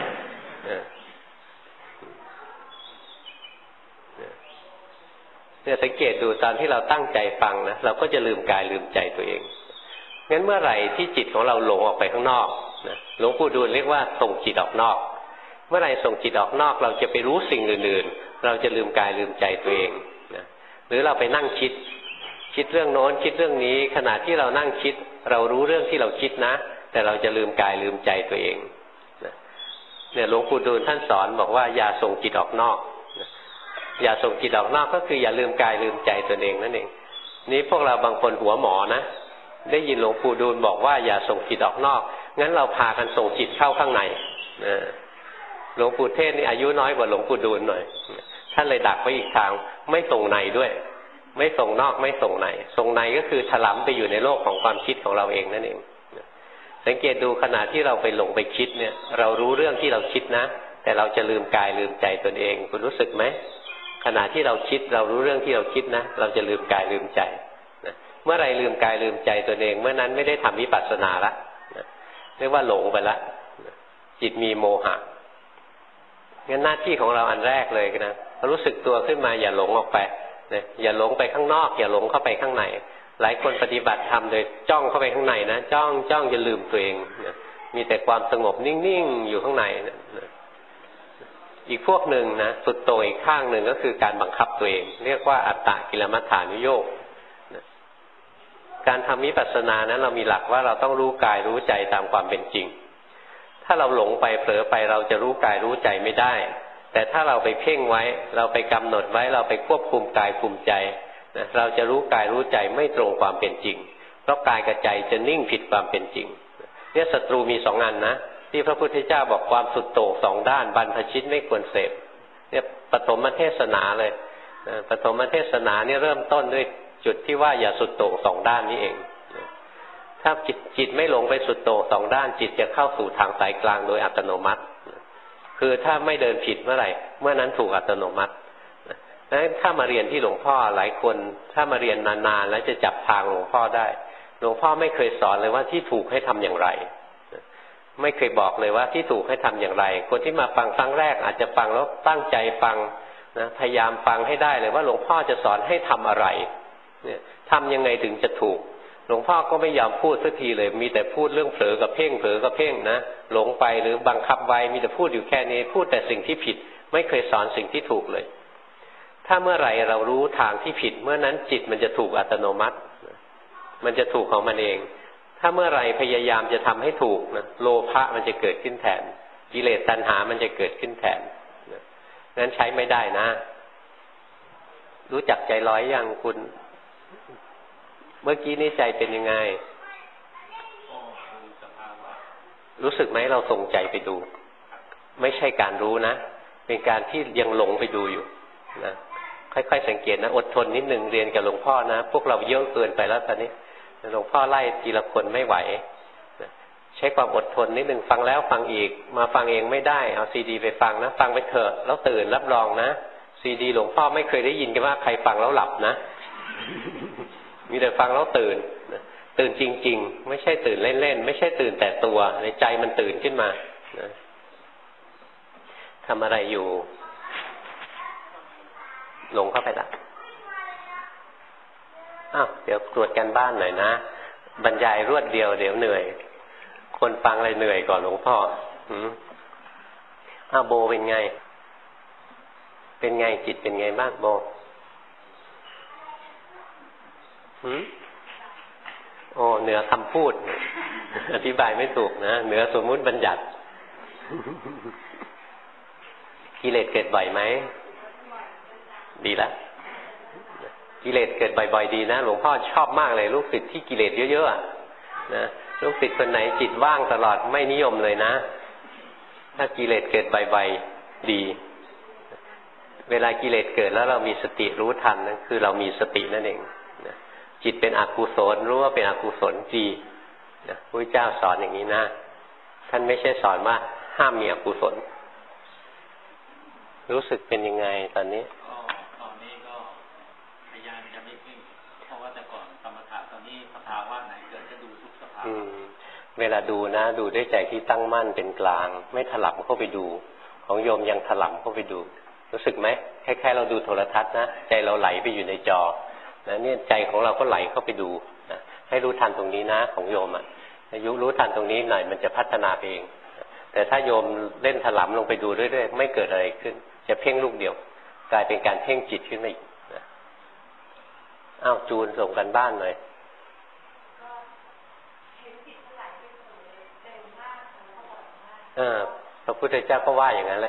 เนี่ยสังเกตดูตอนที่เราตั้งใจฟังนะเราก็จะลืมกายลืมใจตัวเองงั้นเมื่อไหร่ที่จิตของเราหลงออกไปข้างนอกนะหลวงปู่ดูลเรียกว่าส่งจิตออกนอกเมื่อไหร่ส่งจิตออกนอกเราจะไปรู้สิ่งอื่นๆเราจะลืมกายลืมใจตัวเองนะหรือเราไปนั่งคิดเรื่องโน้นคิดเรื่องนี้ขณะที่เรานั่งคิดเรารู้เรื่องที่เราคิดนะแต่เราจะลืมกายลืมใจตัวเองนะเนี่ยหลวงปู่ดูลท่านสอนบอกว่าอย่าส่งจิตออกนอกอย่าส่งจิตออกนอกก็คืออย่าลืมกายลืมใจตัวเองนั่นเองนี้พวกเราบางคนหัวหมอนะได้ยินหลวงปู่ดูลบอกว่าอย่าส่งจิตออกนอกงั้นเราพากันส่งจิตเข้าข้างในหลวงปู่เทศนี่อายุน้อยกว่าหลวงปู่ดูลหน่อยท่านเลยดักไว้อีกทางไม่ส่งในด้วยไม่ส่งนอกไม่ส่งในส่งในก็คือถลำไปอยู่ในโลกของความคิดของเราเองนั่นเองสังเกตดูขณะที่เราไปหลงไปคิดเนี่ยเรารู้เรื่องที่เราคิดนะแต่เราจะลืมกายลืมใจตนเองคุณรู้สึกไหมขณะที่เราคิดเรารู้เรื่องที่เราคิดนะเราจะลืมกายลืมใจเมื่อไรลืมกายลืมใจตัวเองเมื่อนั้นไม่ได้ทำวิปัสสนาละเรียกว่าหลงไปละจิตมีโมหะงั้นหน้าที่ของเราอันแรกเลยนะรู้สึกตัวขึ้นมาอย่าหลงออกไปอย่าหลงไปข้างนอกอย่าหลงเข้าไปข้างในหลายคนปฏิบัติธรรมโดยจ้องเข้าไปข้างในนะจ้องจะลืมตัวเองนะมีแต่ความสงบนิ่งๆอยู่ข้างในนะอีกพวกหนึ่งนะสุดโต่งอีกข้างหนึ่งก็คือการบังคับตัวเองเรียกว่าอัตตกิลมัฏฐานุโยคการทำวิปัสสนานั้นเรามีหลักว่าเราต้องรู้กายรู้ใจตามความเป็นจริงถ้าเราหลงไปเผลอไปเราจะรู้กายรู้ใจไม่ได้แต่ถ้าเราไปเพ่งไว้เราไปกำหนดไว้เราไปควบคุมกายคุมใจนะเราจะรู้กายรู้ใจไม่ตรงความเป็นจริงเพราะกายกับใจจะนิ่งผิดความเป็นจริงเนี่ยศัตรูมีสองอันนะที่พระพุทธเจ้าบอกความสุดโต่งสองด้านบรรพชิตไม่ควรเสพเนี่ยปฐมเทศนาเลยปฐมเทศนาเนี่ยเริ่มต้นด้วยจุดที่ว่าอย่าสุดโต่งสองด้านนี้เองถ้าจิตไม่หลงไปสุดโต่งสองด้านจิตจะเข้าสู่ทางสายกลางโดยอัตโนมัติคือถ้าไม่เดินผิดเมื่อไหร่เมื่อนั้นถูกอัตโนมัติดังนั้นถ้ามาเรียนที่หลวงพ่อหลายคนถ้ามาเรียนนานๆแล้วจะจับทางหลวงพ่อได้หลวงพ่อไม่เคยสอนเลยว่าที่ถูกให้ทำอย่างไรไม่เคยบอกเลยว่าที่ถูกให้ทำอย่างไรคนที่มาฟังครั้งแรกอาจจะฟังแล้วตั้งใจฟังนะพยายามฟังให้ได้เลยว่าหลวงพ่อจะสอนให้ทำอะไรเนี่ยทำยังไงถึงจะถูกหลวงพ่อก็ไม่ยอมพูดสักทีเลยมีแต่พูดเรื่องเผลอกับเพ่งเผลอกับเพ่งนะหลงไปหรือบังคับไว้มีแต่พูดอยู่แค่นี้พูดแต่สิ่งที่ผิดไม่เคยสอนสิ่งที่ถูกเลยถ้าเมื่อไหร่เรารู้ทางที่ผิดเมื่อนั้นจิตมันจะถูกอัตโนมัติมันจะถูกของมันเองถ้าเมื่อไหร่พยายามจะทำให้ถูกนะโลภะมันจะเกิดขึ้นแทนกิเลสตัณหามันจะเกิดขึ้นแทนนั้นใช้ไม่ได้นะรู้จักใจลอยยังคุณเมื่อกี้นี่ใจเป็นยังไงรู้สึกไหมเราส่งใจไปดูไม่ใช่การรู้นะเป็นการที่ยังหลงไปดูอยู่นะค่อยๆสังเกตนะอดทนนิดนึงเรียนกับหลวงพ่อนะพวกเราเยอะเกินไปแล้วตอนนี้หลวงพ่อไล่ทีละคนไม่ไหวใช้ความอดทนนิดนึงฟังแล้วฟังอีกมาฟังเองไม่ได้เอาซีดีไปฟังนะฟังไปเถอะแล้วตื่นรับรองนะซีดีหลวงพ่อไม่เคยได้ยินกันว่าใครฟังแล้วหลับนะมีแต่ฟังแล้วตื่นตื่นจริงๆไม่ใช่ตื่นเล่นๆไม่ใช่ตื่นแต่ตัวในใจมันตื่นขึ้นมาทำอะไรอยู่ลงเข้าไปละเดี๋ยวตรวจกันบ้านหน่อยนะบรรยายรวดเดียวเดี๋ยวเหนื่อยคนฟังอะไรเหนื่อยก่อนหลวงพ่อโบเป็นไงจิตเป็นไงบ้างโบเหนือคำพูดอธิบายไม่ถูกนะเหนือสมมุติบัญญัติกิเลสเกิดบ่อยไหมดีละกิเลสเกิดบ่อยๆดีนะหลวงพ่อชอบมากเลยลูกศิษย์ที่กิเลสเยอะๆนะลูกศิษย์คนไหนจิตว่างตลอดไม่นิยมเลยนะถ้ากิเลสเกิดบ่อยๆดีเวลากิเลสเกิดแล้วเรามีสติรู้ทันนั่นคือเรามีสตินั่นเองนะจิตเป็นอกุศลรู้ว่าเป็นอกุศลดีนะพระเจ้าสอนอย่างนี้นะท่านไม่ใช่สอนว่าห้ามมีอกุศลรู้สึกเป็นยังไงตอนนี้ตอนนี้ก็พยายามจะไม่เพ่งเพราะว่าแต่ก่อนสมถะตอนนี้สภาวะไหนเกิดจะดูทุกสภาวะเวลาดูนะดูด้วยใจที่ตั้งมั่นเป็นกลางไม่ถลำเข้าไปดูของโยมยังถลำเข้าไปดูรู้สึกไหมคล้ายๆเราดูโทรทัศน์นะใจเราไหลไปอยู่ในจอนะเนี่ยใจของเราก็ไหลเข้าไปดูนะให้รู้ทันตรงนี้นะของโยมอายุรู้ทันตรงนี้หน่อยมันจะพัฒนาไปเองแต่ถ้าโยมเล่นถลำลงไปดูเรื่อยๆไม่เกิดอะไรขึ้นจะเพ่งลูกเดียวกลายเป็นการเพ่งจิตขึ้นมาอีกจูนส่งกันบ้านหน่อยพระพุทธเจ้าก็ว่าอย่างนั้นแหละ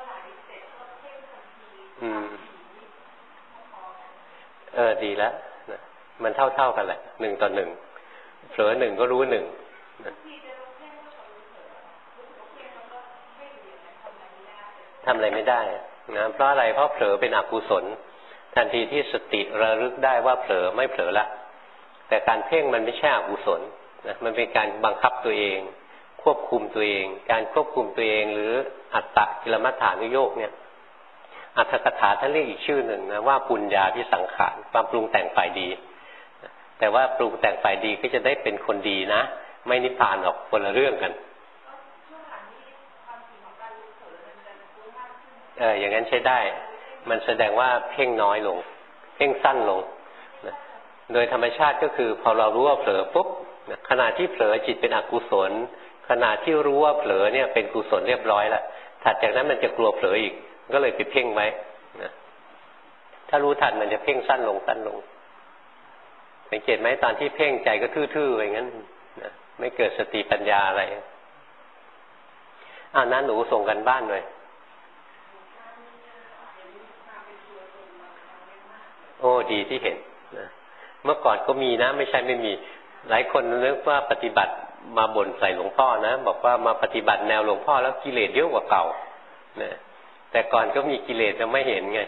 ดีแล้วมันเท่ากันแหละ1:1เผลอ1ก็รู้1ทำอะไรไม่ได้นะเพราะอะไรเพราะเผลอเป็นอกุศลทันทีที่สติระลึกได้ว่าเผลอไม่เผลอละแต่การเพ่งมันไม่ใช่อกุศลนะมันเป็นการบังคับตัวเองควบคุมตัวเองการควบคุมตัวเองหรืออัตตกิลมัฏฐานุโยคเนี่ยอรรถกถาท่านเรียกอีกชื่อหนึ่งนะว่าปุญญาภิสังขารความปรุงแต่งฝ่ายดีแต่ว่าปรุงแต่งฝ่ายดีก็จะได้เป็นคนดีนะไม่นิพพานหรอกคนละเรื่องกันอย่างนั้นใช้ได้มันแสดงว่าเพ่งน้อยลงเพ่งสั้นลงนะโดยธรรมชาติก็คือพอเรารู้ว่าเผลอปุ๊บขณะที่เผลอจิตเป็นอกุศลขณะที่รู้ว่าเผลอเนี่ยเป็นกุศลเรียบร้อยแล้วถัดจากนั้นมันจะกลัวเผลออีกก็เลยไปเพ่งไว้นะถ้ารู้ทันมันจะเพ่งสั้นลงสั้นลงสังเกตไหมตอนที่เพ่งใจก็ทื่อๆอย่างนั้นนะไม่เกิดสติปัญญาอะไรนั้นหนูส่งกันบ้านหน่อยโอ้ดีที่เห็นนะเมื่อก่อนก็มีนะไม่ใช่ไม่มีหลายคนนึกว่าปฏิบัติมาบ่นใส่หลวงพ่อนะบอกว่ามาปฏิบัติแนวหลวงพ่อแล้วกิเลสเยอะกว่าเก่านะแต่ก่อนก็มีกิเลสจะไม่เห็นไง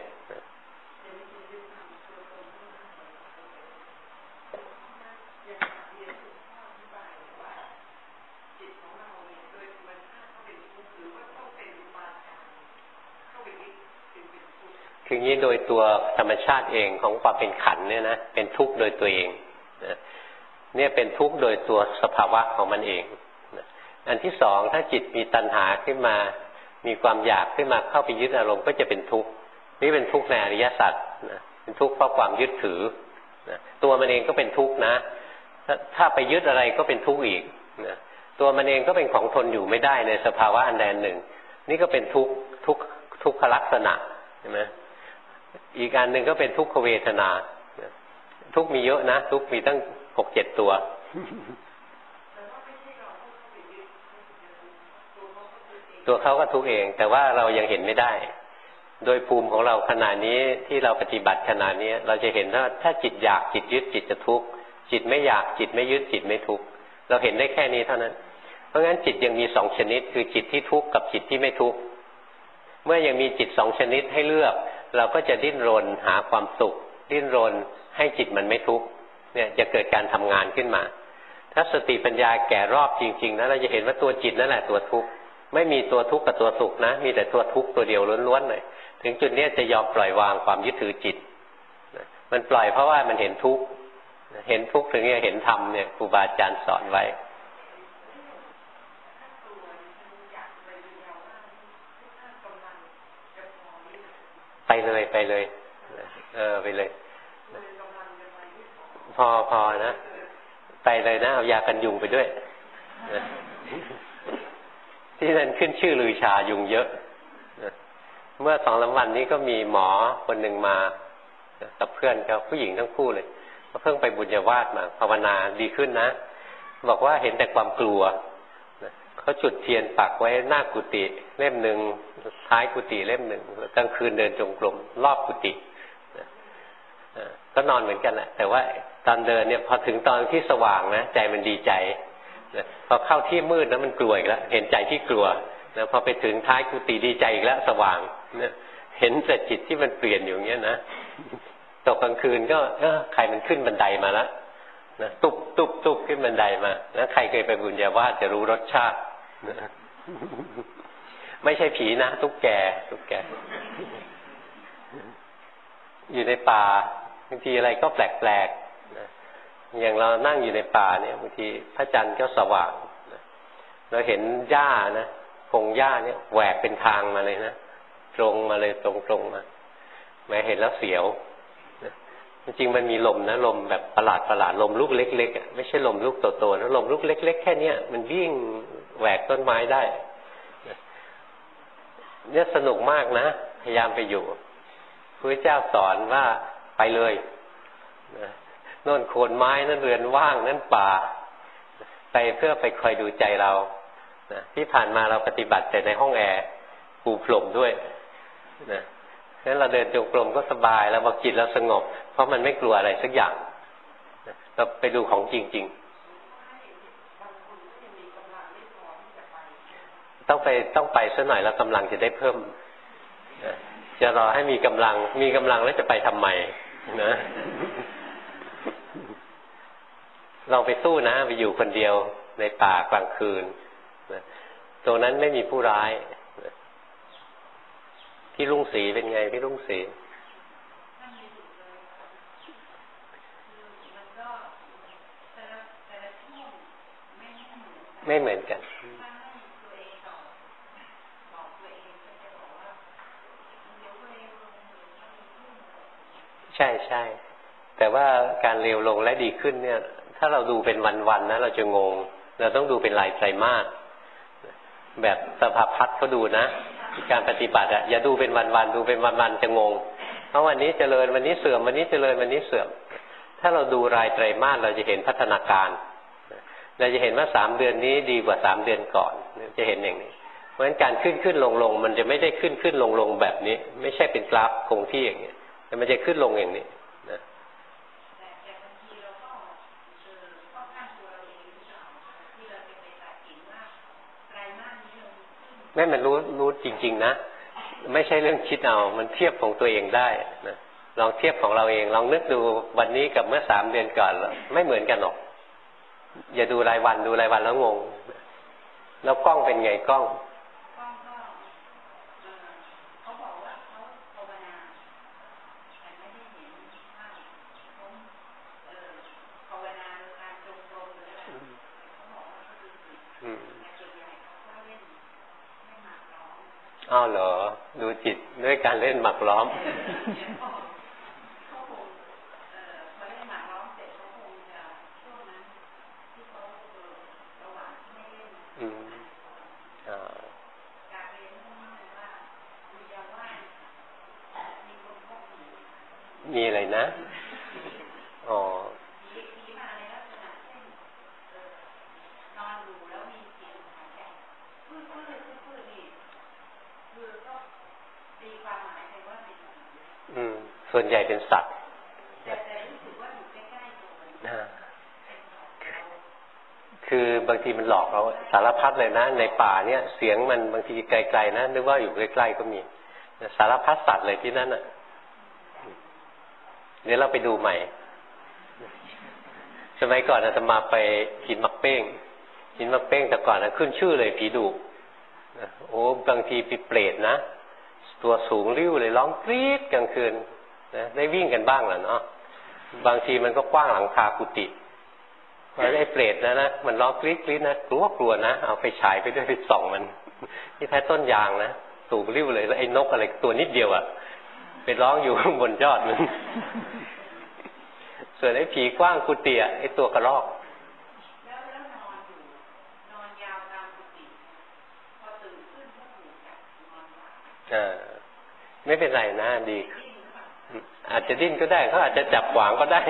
คืองี้โดยตัวธรรมชาติเองของความเป็นขันธ์เนี่ยนะเป็นทุกข์โดยตัวเองนะเนี่ยเป็นทุกข์โดยตัวสภาวะของมันเองนะอันที่สองถ้าจิตมีตัณหาขึ้นมามีความอยากขึ้นมาเข้าไปยึดอารมณ์ก็จะเป็นทุกข์นี่เป็นทุกข์ในอริยสัจนะเป็นทุกข์เพราะความยึดถือนะตัวมันเองก็เป็นทุกข์นะถ้าไปยึดอะไรก็เป็นทุกข์อีกนะตัวมันเองก็เป็นของทนอยู่ไม่ได้ในสภาวะอันใดหนึ่งนี่ก็เป็นทุกขลักษณะใช่ไหมอีกอันหนึ่งก็เป็นทุกขเวทนาทุกมีเยอะนะทุกมีตั้ง6-7 ตัวตัวเขาก็ทุกเองแต่ว่าเรายังเห็นไม่ได้โดยภูมิของเราขณะนี้ที่เราปฏิบัติขณะนี้เราจะเห็นว่าถ้าจิตอยากจิตยึดจิตจะทุกข์จิตไม่อยากจิตไม่ยึดจิตไม่ทุกข์เราเห็นได้แค่นี้เท่านั้นเพราะงั้นจิตยังมี2 ชนิดคือจิตที่ทุกข์กับจิตที่ไม่ทุกข์เมื่อยังมีจิต2 ชนิดให้เลือกเราก็จะดิ้นรนหาความสุขดิ้นรนให้จิตมันไม่ทุกข์เนี่ยจะเกิดการทำงานขึ้นมาถ้าสติปัญญาแก่รอบจริงๆนะเราจะเห็นว่าตัวจิตนั่นแหละตัวทุกข์ไม่มีตัวทุกข์กับตัวสุขนะมีแต่ตัวทุกข์ตัวเดียวล้วนๆเลยถึงจุดนี้จะยอมปล่อยวางความยึดถือจิตมันปล่อยเพราะว่ามันเห็นทุกข์เห็นทุกข์ถึงจะเห็นธรรมเนี่ยครูบาอาจารย์สอนไว้ไปเลยไปเลยไปเลยพอนะไปเลยนะเอายากันยุงไปด้วยที่นั่นขึ้นชื่อลือชายุงเยอะเมื่อ2-3 วันนี้ก็มีหมอคนหนึ่งมากับเพื่อนเขาผู้หญิงทั้งคู่เลยเขาเพิ่งไปบุญญาวาสมาภาวนาดีขึ้นนะบอกว่าเห็นแต่ความกลัวเขาจุดเทียนปักไว้หน้ากุฏิเล่มหนึ่งท้ายกุฏิเล่มหนึ่งกลางคืนเดินจงกรมรอบกุฏิก็นอนเหมือนกันแหละแต่ว่าตอนเดินเนี่ยพอถึงตอนที่สว่างนะใจมันดีใจพอเข้าที่มืดแล้วมันกลัวอีกแล้วเห็นใจที่กลัวแล้วพอไปถึงท้ายกุฏิดีใจอีกแล้วสว่างเนี่ยเห็นแต่จิตที่มันเปลี่ยนอยู่อย่างเงี้ยนะตกกลางคืนก็ใครมันขึ้นบันไดมาแล้วนะตุบขึ้นบันไดมาแล้วใครเคยไปบุญญาวาสจะรู้รสชาติไม่ใช่ผีนะตุ๊กแกอยู่ในป่าบางทีอะไรก็แปลกๆอย่างเรานั่งอยู่ในป่าเนี่ยบางทีพระจันทร์ก็สว่างเราเห็นหญ้านะพงหญ้าเนี่ยแหวกเป็นทางมาเลยนะตรงมาเลยตรงมาแม้เห็นแล้วเสียวจริงๆมันมีลมนะลมแบบประหลาดลมลูกเล็กๆไม่ใช่ลมลูกโตๆนะลมลูกเล็กๆแค่นี้มันวิ่งแหวกต้นไม้ได้เนี่ยสนุกมากนะพยายามไปอยู่พระเจ้าสอนว่าไปเลยโน่นโคนไม้นั่นเรือนว่างนั่นป่าไปเพื่อไปคอยดูใจเราที่ผ่านมาเราปฏิบัติแต่ในห้องแอร์ปูพรมด้วยนะงั้นเราเดินจงกรมก็สบายแล้วพอจิตเราสงบเพราะมันไม่กลัวอะไรสักอย่างเราไปดูของจริงๆต้องไปสักหน่อยแล้วกำลังจะได้เพิ่มจะรอให้มีกำลังแล้วจะไปทำไมนะลองไปสู้นะไปอยู่คนเดียวในป่ากลางคืนตรงนั้นไม่มีผู้ร้ายพี่ลุงศรีเป็นไงพี่ลุงศรีไม่เหมือนกันใช่แต่ว่าการเลวลงและดีขึ้นเนี่ย ถ้าเราดูเป็นวันๆนะเราจะงงเราต้องดูเป็นรายไตรมาสแบบสภาพัฒน์เขาดูนะการปฏิบัติอย่าดูเป็นวันๆดูเป็นวันๆจะงงเพราะวันนี้เจริญวันนี้เสื่อมวันนี้เจริญวันนี้เสื่อมถ้าเราดูรายไตรมาสเราจะเห็นพัฒนาการเราจะเห็นว่า3 เดือนนี้ดีกว่า3 เดือนก่อนจะเห็นอย่างนี้เพราะฉะนั้นการขึ้นลงมันจะไม่ได้ขึ้นลงแบบนี้ไม่ใช่เป็นกราฟคงที่อย่างนี้แต่มันจะขึ้นลงอย่างนี้นะแม่มันรู้จริงๆนะไม่ใช่เรื่องคิดเอามันเทียบของตัวเองได้นะลองเทียบของเราเองลองนึกดูวันนี้กับเมื่อ3 เดือนก่อนไม่เหมือนกันหรอกอย่าดูรายวันดูรายวันแล้วงงแล้วกล้องเป็นไงกล้องเขาบอกว่าเขาภาวนาแต่ไม่ได้เห็นภาพภาวนาโดยการจงกรมหรืออะไรเขาบอกว่าเขาดูจิตแต่ส่วนใหญ่เขาก็เล่นหมากล้อมอ้าวเหรอดูจิตด้วยการเล่นหมากล้อมมีอะไรนะอ๋อส่วนใหญ่เป็นสัตว์คือบางทีมันหลอกเราสารพัดเลยนะในป่าเนี่ยเสียงมันบางทีไกลๆนะนึกว่าอยู่ใกล้ๆก็มีสารพัดสัตว์เลยที่นั่นอ่ะเดี๋ยวเราไปดูใหม่สมัยก่อนอาตมาไปหินมักเป้งแต่ก่อนนะขึ้นชื่อเลยผีดุโอ้บางทีปีเปรตนะตัวสูงริ้วเลยร้องกรี๊ดกลางคืนนะได้วิ่งกันบ้างแหละเนาะบางทีมันก็กว้างหลังคากุฏิพอไอ้เปรตนะมันร้องกรี๊ดนะกลัวนะเอาไปฉายไปด้วยไปส่องมันที่แท้ต้นยางนะสูงริ้วเลยแล้วไอ้นกอะไรตัวนิดเดียวอ่ะไปร้องอยู่ข้างบนยอดมันส่วนไอ้ผีกว้างกุฏิไอ้ตัวกระรอกแล้วนอนอยู่นอนยาวตามกุฏิพอตื่นขึ้นก็ถูกจับนอนไม่เป็นไรนะดีอาจจะดิ้นก็ได้เขาอาจจะจับขวางก็ได้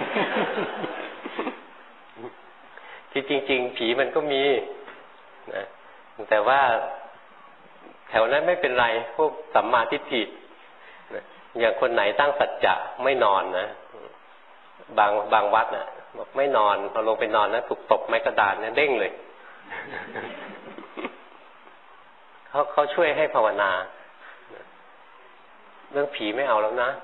ที่จริงๆผีมันก็มีนะแต่ว่าแถวนั้นไม่เป็นไรพวกสัมมาทิฏฐิอย่างคนไหนตั้งสัจจะไม่นอนนะบางวัดน่ะบอกไม่นอนพอลงไปนอนนะถูกตบไม้กระดานเนี่ยเด้งเลยเขาช่วยให้ภาวนาเรื่องผีไม่เอาแล้วนะ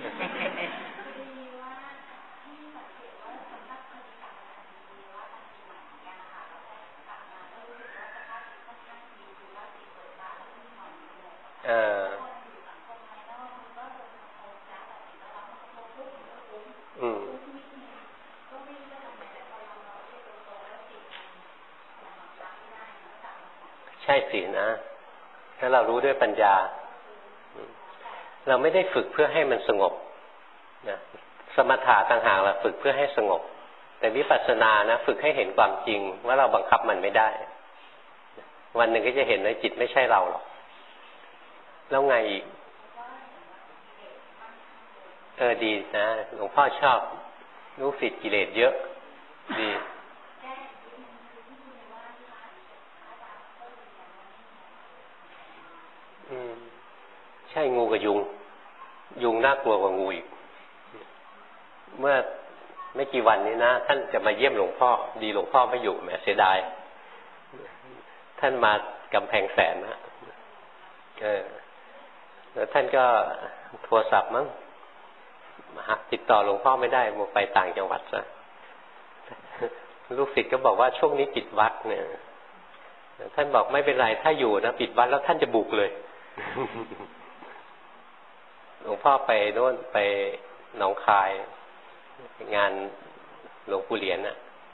ใช่สินะถ้าเรารู้ด้วยปัญญาเราไม่ได้ฝึกเพื่อให้มันสงบนะสมถะต่างหากเราฝึกเพื่อให้สงบแต่วิปัสสนานะฝึกให้เห็นความจริงว่าเราบังคับมันไม่ได้วันหนึ่งก็จะเห็นว่าจิตไม่ใช่เราหรอกแล้วไงอีกดีนะหลวงพ่อชอบรู้ศิษย์กิเลสเยอะดีใช่งูกับยุงน่ากลัวกว่างูอีกเมื่อไม่กี่วันนี้นะท่านจะมาเยี่ยมหลวงพ่อดีหลวงพ่อไม่อยู่แหมเสียดายท่านมากำแพงแสนนะแล้วท่านก็โทรศัพท์มั้งติดต่อหลวงพ่อไม่ได้มัวไปต่างจังหวัดซะลูกศิษย์ก็บอกว่าช่วงนี้ปิดวัดเนี่ยท่านบอกไม่เป็นไรถ้าอยู่นะปิดวัดแล้วท่านจะบุกเลยหลวงพ่อไปโน่นไปหนองคายงานหลวงปู่เหรียญน่ะ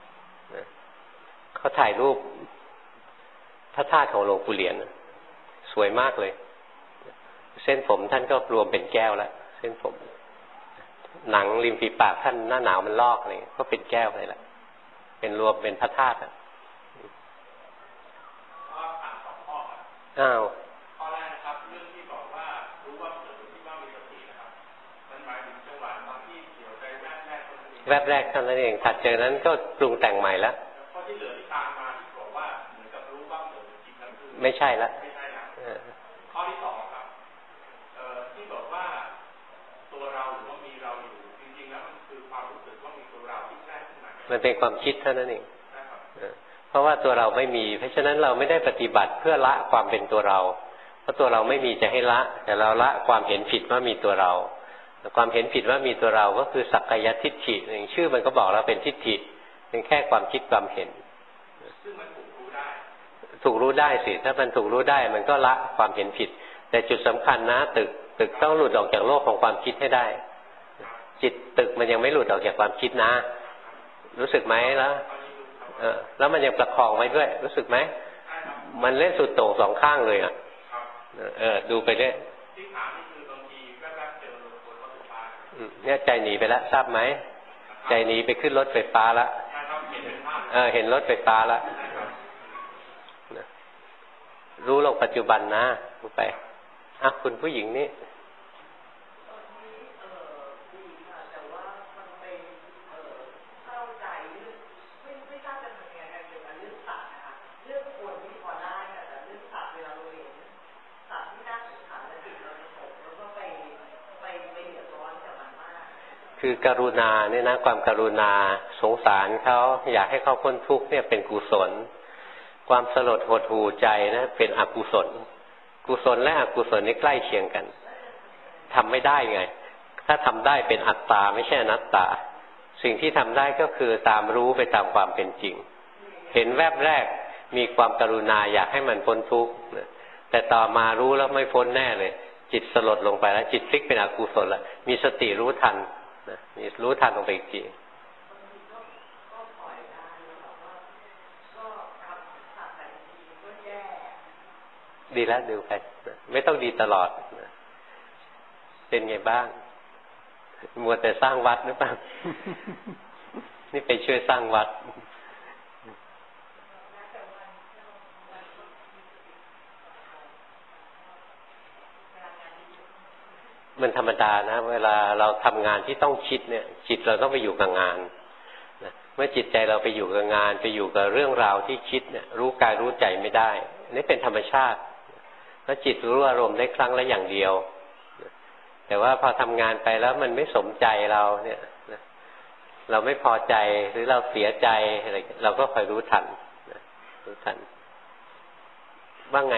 เขาถ่ายรูปพระธาตุของหลวงปู่เหรียญสวยมากเลยเส้นผมท่านก็รวมเป็นแก้วแล้วเส้นผมหนังริมฝีปากท่านหน้าหนาวมันลอกเลยก็เป็นแก้วเลยแหละเป็นรวมเป็นพระธาตุอ้าวข้อแรกนะครับเรื่องที่บอกว่ารู้ว่าเกิดที่ว่ามีสตินะครับมันหมายถึงจังหวะตอนที่เกี่ยวใจแวบแรกแวบแรกเท่านั้นเองถัดจากนั้นก็ปรุงแต่งใหม่แล้วข้อที่เหลือที่ตามมาที่บอกว่าเหมือนกับรู้ว่าเกิดจริงแล้วคือไม่ใช่ละไม่ใช่นะข้อที่สองครับที่บอกว่าตัวเราหรือว่ามีเราอยู่จริงๆแล้วมันคือความรู้สึกว่ามีตัวเราที่แทรกขึ้นมามันเป็นความคิดเท่านั้นเองเพราะว่าตัวเราไม่มีเพราะฉะนั้นเราไม่ได้ปฏิบัติเพื่อละความเป็นตัวเราเพราะตัวเราไม่มีจะให้ละแต่เราละความเห็นผิดว่ามีตัวเราความเห็นผิดว่ามีตัวเราก็คือสักกายทิฏฐิอย่างชื่อมันก็บอกเราเป็นทิฏฐิเป็นแค่ความคิดความเห็นซึ่งมันถูกรู้ได้สิถ้ามันถูกรู้ได้มันก็ละความเห็นผิดแต่จุดสำคัญนะตึกต้องหลุดออกจากโลกของความคิดให้ได้จิตตึกมันยังไม่หลุดออกจากความคิดนะรู้สึกไหมแล้วมันยังประคองไว้ด้วยรู้สึกไหมมันเล่นสุดโต่งสองข้างเลยดูไปเรื่อยที่ถามนี่คือบางทีแวบๆเจอรถไฟฟ้าเนี่ยใจหนีไปแล้วทราบไหมใจหนีไปขึ้นรถไฟฟ้าแล้วเห็นรถไฟฟ้าแล้วรู้โลกปัจจุบันนะไปคุณผู้หญิงนี่คือกรุณาเนี่ยนะความกรุณาสงสารเขาอยากให้เขาพ้นทุกข์เนี่ยเป็นกุศลความสลดหดหู่ใจนะเป็นอกุศลกุศลและอกุศลนี่ใกล้เคียงกันทำไม่ได้ไงถ้าทำได้เป็นอัตตาไม่ใช่อนัตตาสิ่งที่ทำได้ก็คือตามรู้ไปตามความเป็นจริงเห็นแวบแรกมีความกรุณาอยากให้มันพ้นทุกข์แต่ต่อมารู้แล้วไม่พ้นแน่เลยจิตสลดลงไปแล้วจิตพลิกเป็นอกุศลแล้วมีสติรู้ทันมีรู้ทันลงไปอีกทีดีแล้วดูไปไม่ต้องดีตลอดเป็นไงบ้างมัวแต่สร้างวัดหรือเปล่า นี่ไปช่วยสร้างวัดมันธรรมดานะเวลาเราทำงานที่ต้องคิดเนี่ยจิตเราต้องไปอยู่กับงานเมื่อจิตใจเราไปอยู่กับงานไปอยู่กับเรื่องราวที่คิดเนี่ยรู้กายรู้ใจไม่ได้นี่เป็นธรรมชาติแล้วจิตรู้อารมณ์ได้ครั้งละอย่างเดียวแต่ว่าพอทำงานไปแล้วมันไม่สมใจเราเนี่ยเราไม่พอใจหรือเราเสียใจอะไรเราก็คอยรู้ทันรู้ทันว่าไง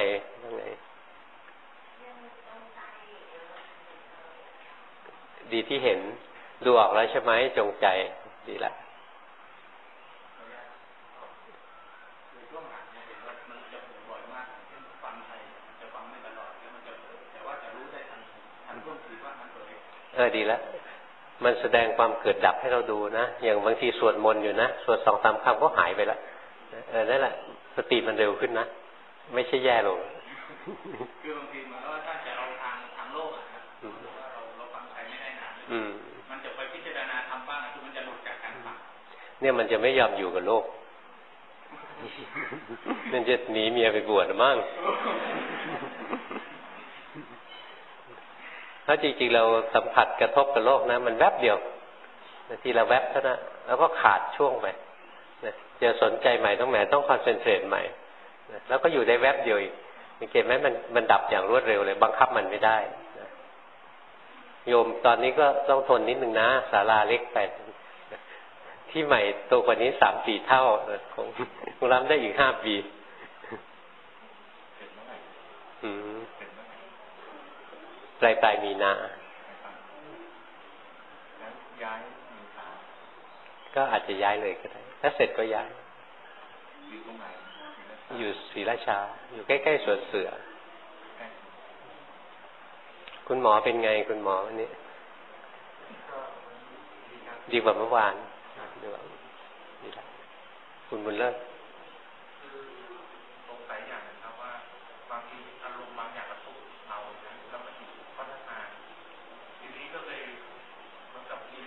ดีที่เห็นดูออกแล้วใช่ไหมจงใจดีละดีแล้วมันแสดงความเกิดดับให้เราดูนะอย่างบางทีสวดมนต์อยู่นะสวด2-3 คำก็หายไปแล้วนั่นแหละสติมันเร็วขึ้นนะไม่ใช่แย่ลงคือบางทีมันก็ถ้าจะเอาทางโลกอะครับเราฟังใครไม่ได้นานมันจะไปพิจารณาทำบ้างคือมันจะหลุดจากการฟังเนี่ยมันจะไม่ยอมอยู่กับโลกมันจะหนีเมียไปบวชมั่งถ้าจริงๆเราสัมผัสกระทบกับโลกนะมันแวบเดียวนาทีเราแวบเท่านั้นแล้วก็ขาดช่วงไปจะสนใจใหม่ต้องคอนเซนเทรตใหม่แล้วก็อยู่ได้แวบเดียวอีกสังเกตไหมมันดับอย่างรวดเร็วเลยบังคับมันไม่ได้โยมตอนนี้ก็ต้องทนนิดนึงนะศาลาเล็กไปที่ใหม่โตกว่านี้3-4 เท่าคงรับได้อีก5 ปีปลายมีนาย้ายก็อาจจะย้ายเลยก็ได้ถ้าเสร็จก็ย้ายอยู่ตรงไหนอยู่ศรีราชาอยู่ใกล้ๆสวนเสือคุณหมอเป็นไงคุณหมอวันนี้ดีกว่าเมื่อวานดีแล้วคุณบุญเลิศสงสัยอย่างนึงครับว่าบางทีอารมณ์บางอย่างกระทบเราแล้วมันพัฒนาทีนี้ก็เลยเหมือนกับมี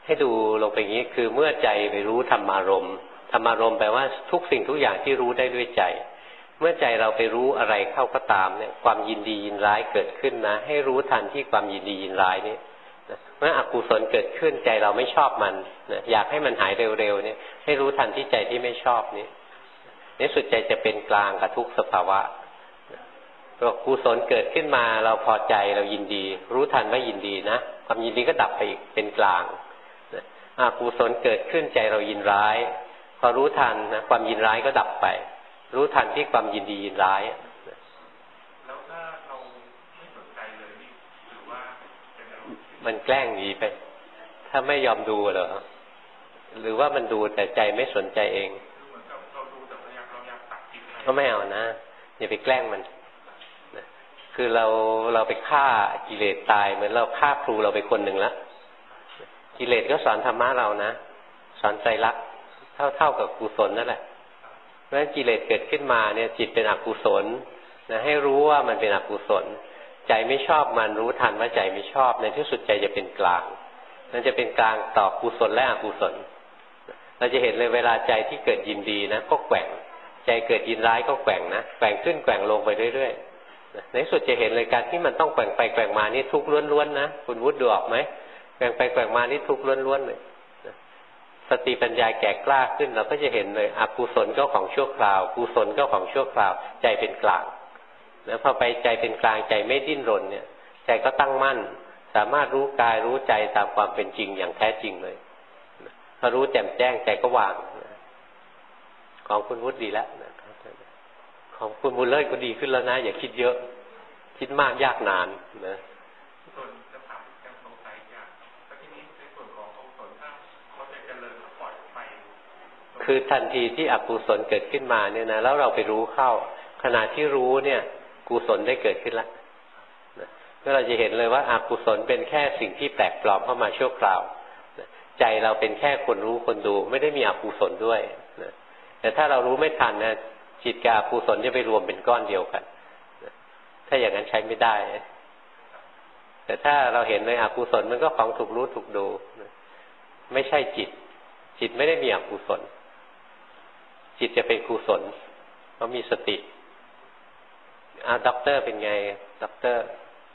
ให้ดูลงไปอย่างนี้คือเมื่อใจไปรู้ธรรมารมณ์ธรรมารมณ์แปลว่าทุกสิ่งทุกอย่างที่รู้ได้ด้วยใจเมื่อใจเราไปรู้อะไรเข้าก็ตามเนี่ยความยินดียินร้ายเกิดขึ้นนะให้รู้ทันที่ความยินดียินร้ายนี่เมื่ออกุศลเกิดขึ้นใจเราไม่ชอบมันอยากให้มันหายเร็วๆเนี่ยให้รู้ทันที่ใจที่ไม่ชอบนี้ในสุดใจจะเป็นกลางกับทุกสภาวะตัวกุศลเกิดขึ้นมาเราพอใจเรายินดีรู้ทันว่ายินดีนะความยินดีก็ดับไปอีกเป็นกลางอกุศลเกิดขึ้นใจเรายินร้ายพอรู้ทันนะความยินร้ายก็ดับไปรู้ทันที่ความยินดียินร้ายแล้วถ้าเราไม่สนใจเลยนี่หรือว่ามันแกล้งหนีไปถ้าไม่ยอมดูเหรอหรือว่ามันดูแต่ใจไม่สนใจเองเหมือนกับเราดูแต่เราอยากตัดจิตก็ไม่เอานะอย่าไปแกล้งมันคือเราไปฆ่ากิเลสตายเหมือนเราฆ่าครูเราไปคนหนึ่งแล้วกิเลสก็สอนธรรมะเรานะสอนใจรักเท่ากับกุศลนั่นแหละเพราะฉะนั้นกิเลสเกิดขึ้นมาเนี่ยจิตเป็นอกุศลนะให้รู้ว่ามันเป็นอกุศลใจไม่ชอบมันรู้ทันว่าใจไม่ชอบในที่สุดใจจะเป็นกลางมันจะเป็นกลางต่อกุศลและอกุศลเราจะเห็นเลยเวลาใจที่เกิดยินดีนะก็แกว่งใจเกิดยินร้ายก็แกว่งนะแกว่งขึ้นแกว่งลงไปเรื่อยๆในสุดจะเห็นเลยการที่มันต้องแกว่งไปแกว่งมานี่ทุกข์ล้วนๆนะคุณวุฒิดูออกไหมแกว่งไปแกว่งมานี่ทุกข์ล้วนๆเลยสติปัญญาแก่กล้าขึ้นเราก็จะเห็นเลยอกุศลก็ของชั่วคราวกุศลก็ของชั่วคราวใจเป็นกลางแล้วพอไปใจเป็นกลางใจไม่ดิ้นรนเนี่ยใจก็ตั้งมั่นสามารถรู้กายรู้ใจตามความเป็นจริงอย่างแท้จริงเลยพอรู้แจ่มแจ้งใจก็วางของคุณวุฒิดีแล้วของคุณบุญเลิศก็ดีขึ้นแล้วนะอย่าคิดเยอะคิดมากยากนานนะส่วนจะถามยังสงสัยอย่างแต่ทีนี้ในส่วนของกุศลถ้าเขาจะเจริญปล่อยไปคือทันทีที่อกุศลเกิดขึ้นมาเนี่ยนะแล้วเราไปรู้เข้าขณะที่รู้เนี่ยกุศลได้เกิดขึ้นแล้วก็เราจะเห็นเลยว่าอกุศลเป็นแค่สิ่งที่แปลกปลอมเข้ามาชั่วคราวใจเราเป็นแค่คนรู้คนดูไม่ได้มีอกุศลด้วยแต่ถ้าเรารู้ไม่ทันนะจิตกับอกุศลจะไปรวมเป็นก้อนเดียวกันถ้าอย่างนั้นใช้ไม่ได้แต่ถ้าเราเห็นในอกุศลมันก็ของถูกรู้ถูกดูไม่ใช่จิตไม่ได้มีอกุศลจิตจะเป็นกุศลเพราะมีสติด็อกเตอร์เป็นไงด็อกเตอร์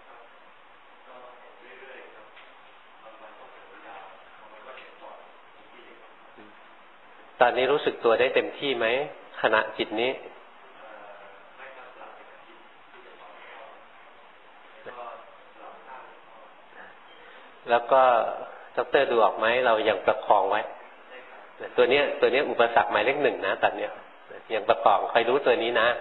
ตอนนี้รู้สึกตัวได้เต็มที่ไหมขณะจิตนี้แล้วก็ด็อกเตอร์ดูออกไหมเรายังประคองไว้ตัวเนี้ยอุปสรรคหมายเลข1นะตอนเนี้ยยังประคองคอยรู้ตัวนี้นะ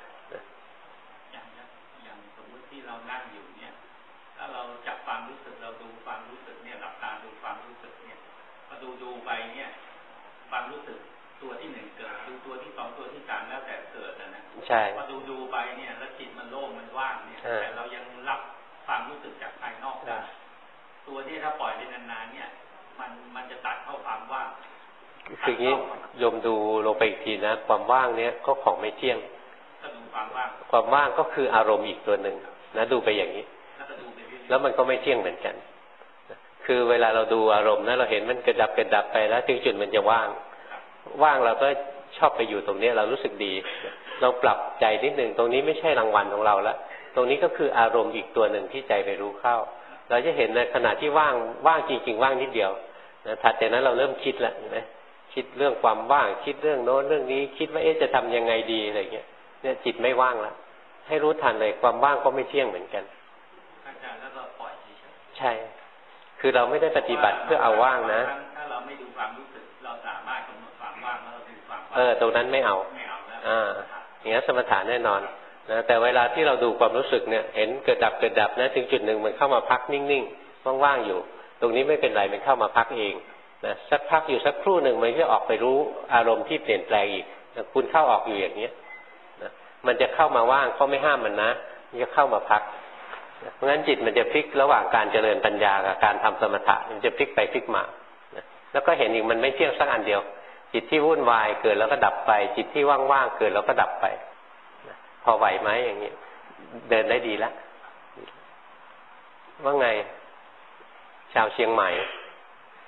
อย่างสมมติที่เรานั่งอยู่เนี่ยถ้าเราจับความรู้สึกเราดูความรู้สึกเนี่ยหลับตาดูความรู้สึกเนี่ยพอดูไปเนี่ยความรู้สึกตัวที่1เกิดดูตัวที่2ตัวที่3แล้วแต่เกิดนะใช่พอดูไปเนี่ยแล้วจิตมันโล่งมันว่างเนี่ยแต่เรายังรับความรู้สึกจากภายนอกได้ตัวที่ถ้าปล่อยไปนานๆเนี่ยมันจะตัดเข้าความว่างคืองี้โยมดูลงไปอีกทีนะความว่างเนี้ยก็ของไม่เที่ยงก็ดูความว่างก็คืออารมณ์อีกตัวหนึ่งนะดูไปอย่างนี้แล้วมันก็ไม่เที่ยงเหมือนกันคือเวลาเราดูอารมณ์นะเราเห็นมันกระดับไปแล้วถึงจุดมันจะว่างเราก็ชอบไปอยู่ตรงนี้เรารู้สึกดีเราปรับใจนิดหนึ่งตรงนี้ไม่ใช่รางวัลของเราแล้วตรงนี้ก็คืออารมณ์อีกตัวหนึ่งที่ใจไปรู้เข้าเราจะเห็นในขณะที่ว่างจริงๆว่างนิดเดียวนะถัดจากนั้นเราเริ่มคิดแล้วนะคิดเรื่องความว่างคิดเรื่องโน้นเรื่องนี้คิดว่าจะทำยังไงดีอะไรเงี้ยเนี่ยจิตไม่ว่างแล้วให้รู้ทันเลยความว่างก็ไม่เที่ยงเหมือนกันอาจารย์แล้วก็ปล่อยใช่คือเราไม่ได้ปฏิบัติเพื่อเอาว่างนะถ้าเราไม่ดูความรู้สึกเราสามารถกำหนดความว่างแล้วเราดูความว่างตรงนั้นไม่เอาอย่างนี้สมถะแน่นอนนะแต่เวลาที่เราดูความรู้สึกเนี่ยเห็นเกิดดับนะถึงจุดหนึ่งมันเข้ามาพักนิ่งๆว่างๆอยู่ตรงนี้ไม่เป็นไรมันเข้ามาพักเองนะสักพักอยู่สักครู่หนึ่งมันก็ออกไปรู้อารมณ์ที่เปลี่ยนแปลงอีกนะคุณเข้าออกอยู่อย่างนี้นะมันจะเข้ามาว่างก็ไม่ห้ามมันนะมันจะเข้ามาพักเพราะงั้นจิตมันจะพลิกระหว่างการเจริญปัญญากับการทำสมถะมันจะพลิกไปพลิกมานะแล้วก็เห็นอีกมันไม่เที่ยงสักอันเดียวจิตที่วุ่นวายเกิดแล้วก็ดับไปจิตที่ว่างๆเกิดแล้วก็ดับไปพอไหวไหมอย่างนี้เดินได้ดีแล้วว่าไงชาวเชียงใหม่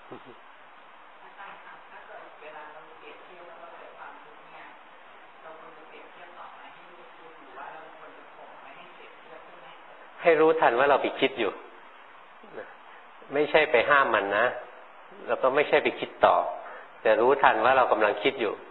อาจารย์คะถ้าเกิดเวลาเราเปรียบเทียบแล้วเราเกิดความทุกข์เนี่ยเราควรจะเปรียบเทียบต่อไปให้รู้ทุกข์หรือว่าเราควรจะข่มไม่ให้เปรียบเทียบเพื่อไม่ให้รู้ทันว่าเราไปคิดอยู่ไม่ใช่ไปห้ามมันนะแล้วก็ไม่ใช่ไปคิดต่อแต่รู้ทันว่าเรากำลังคิดอยู่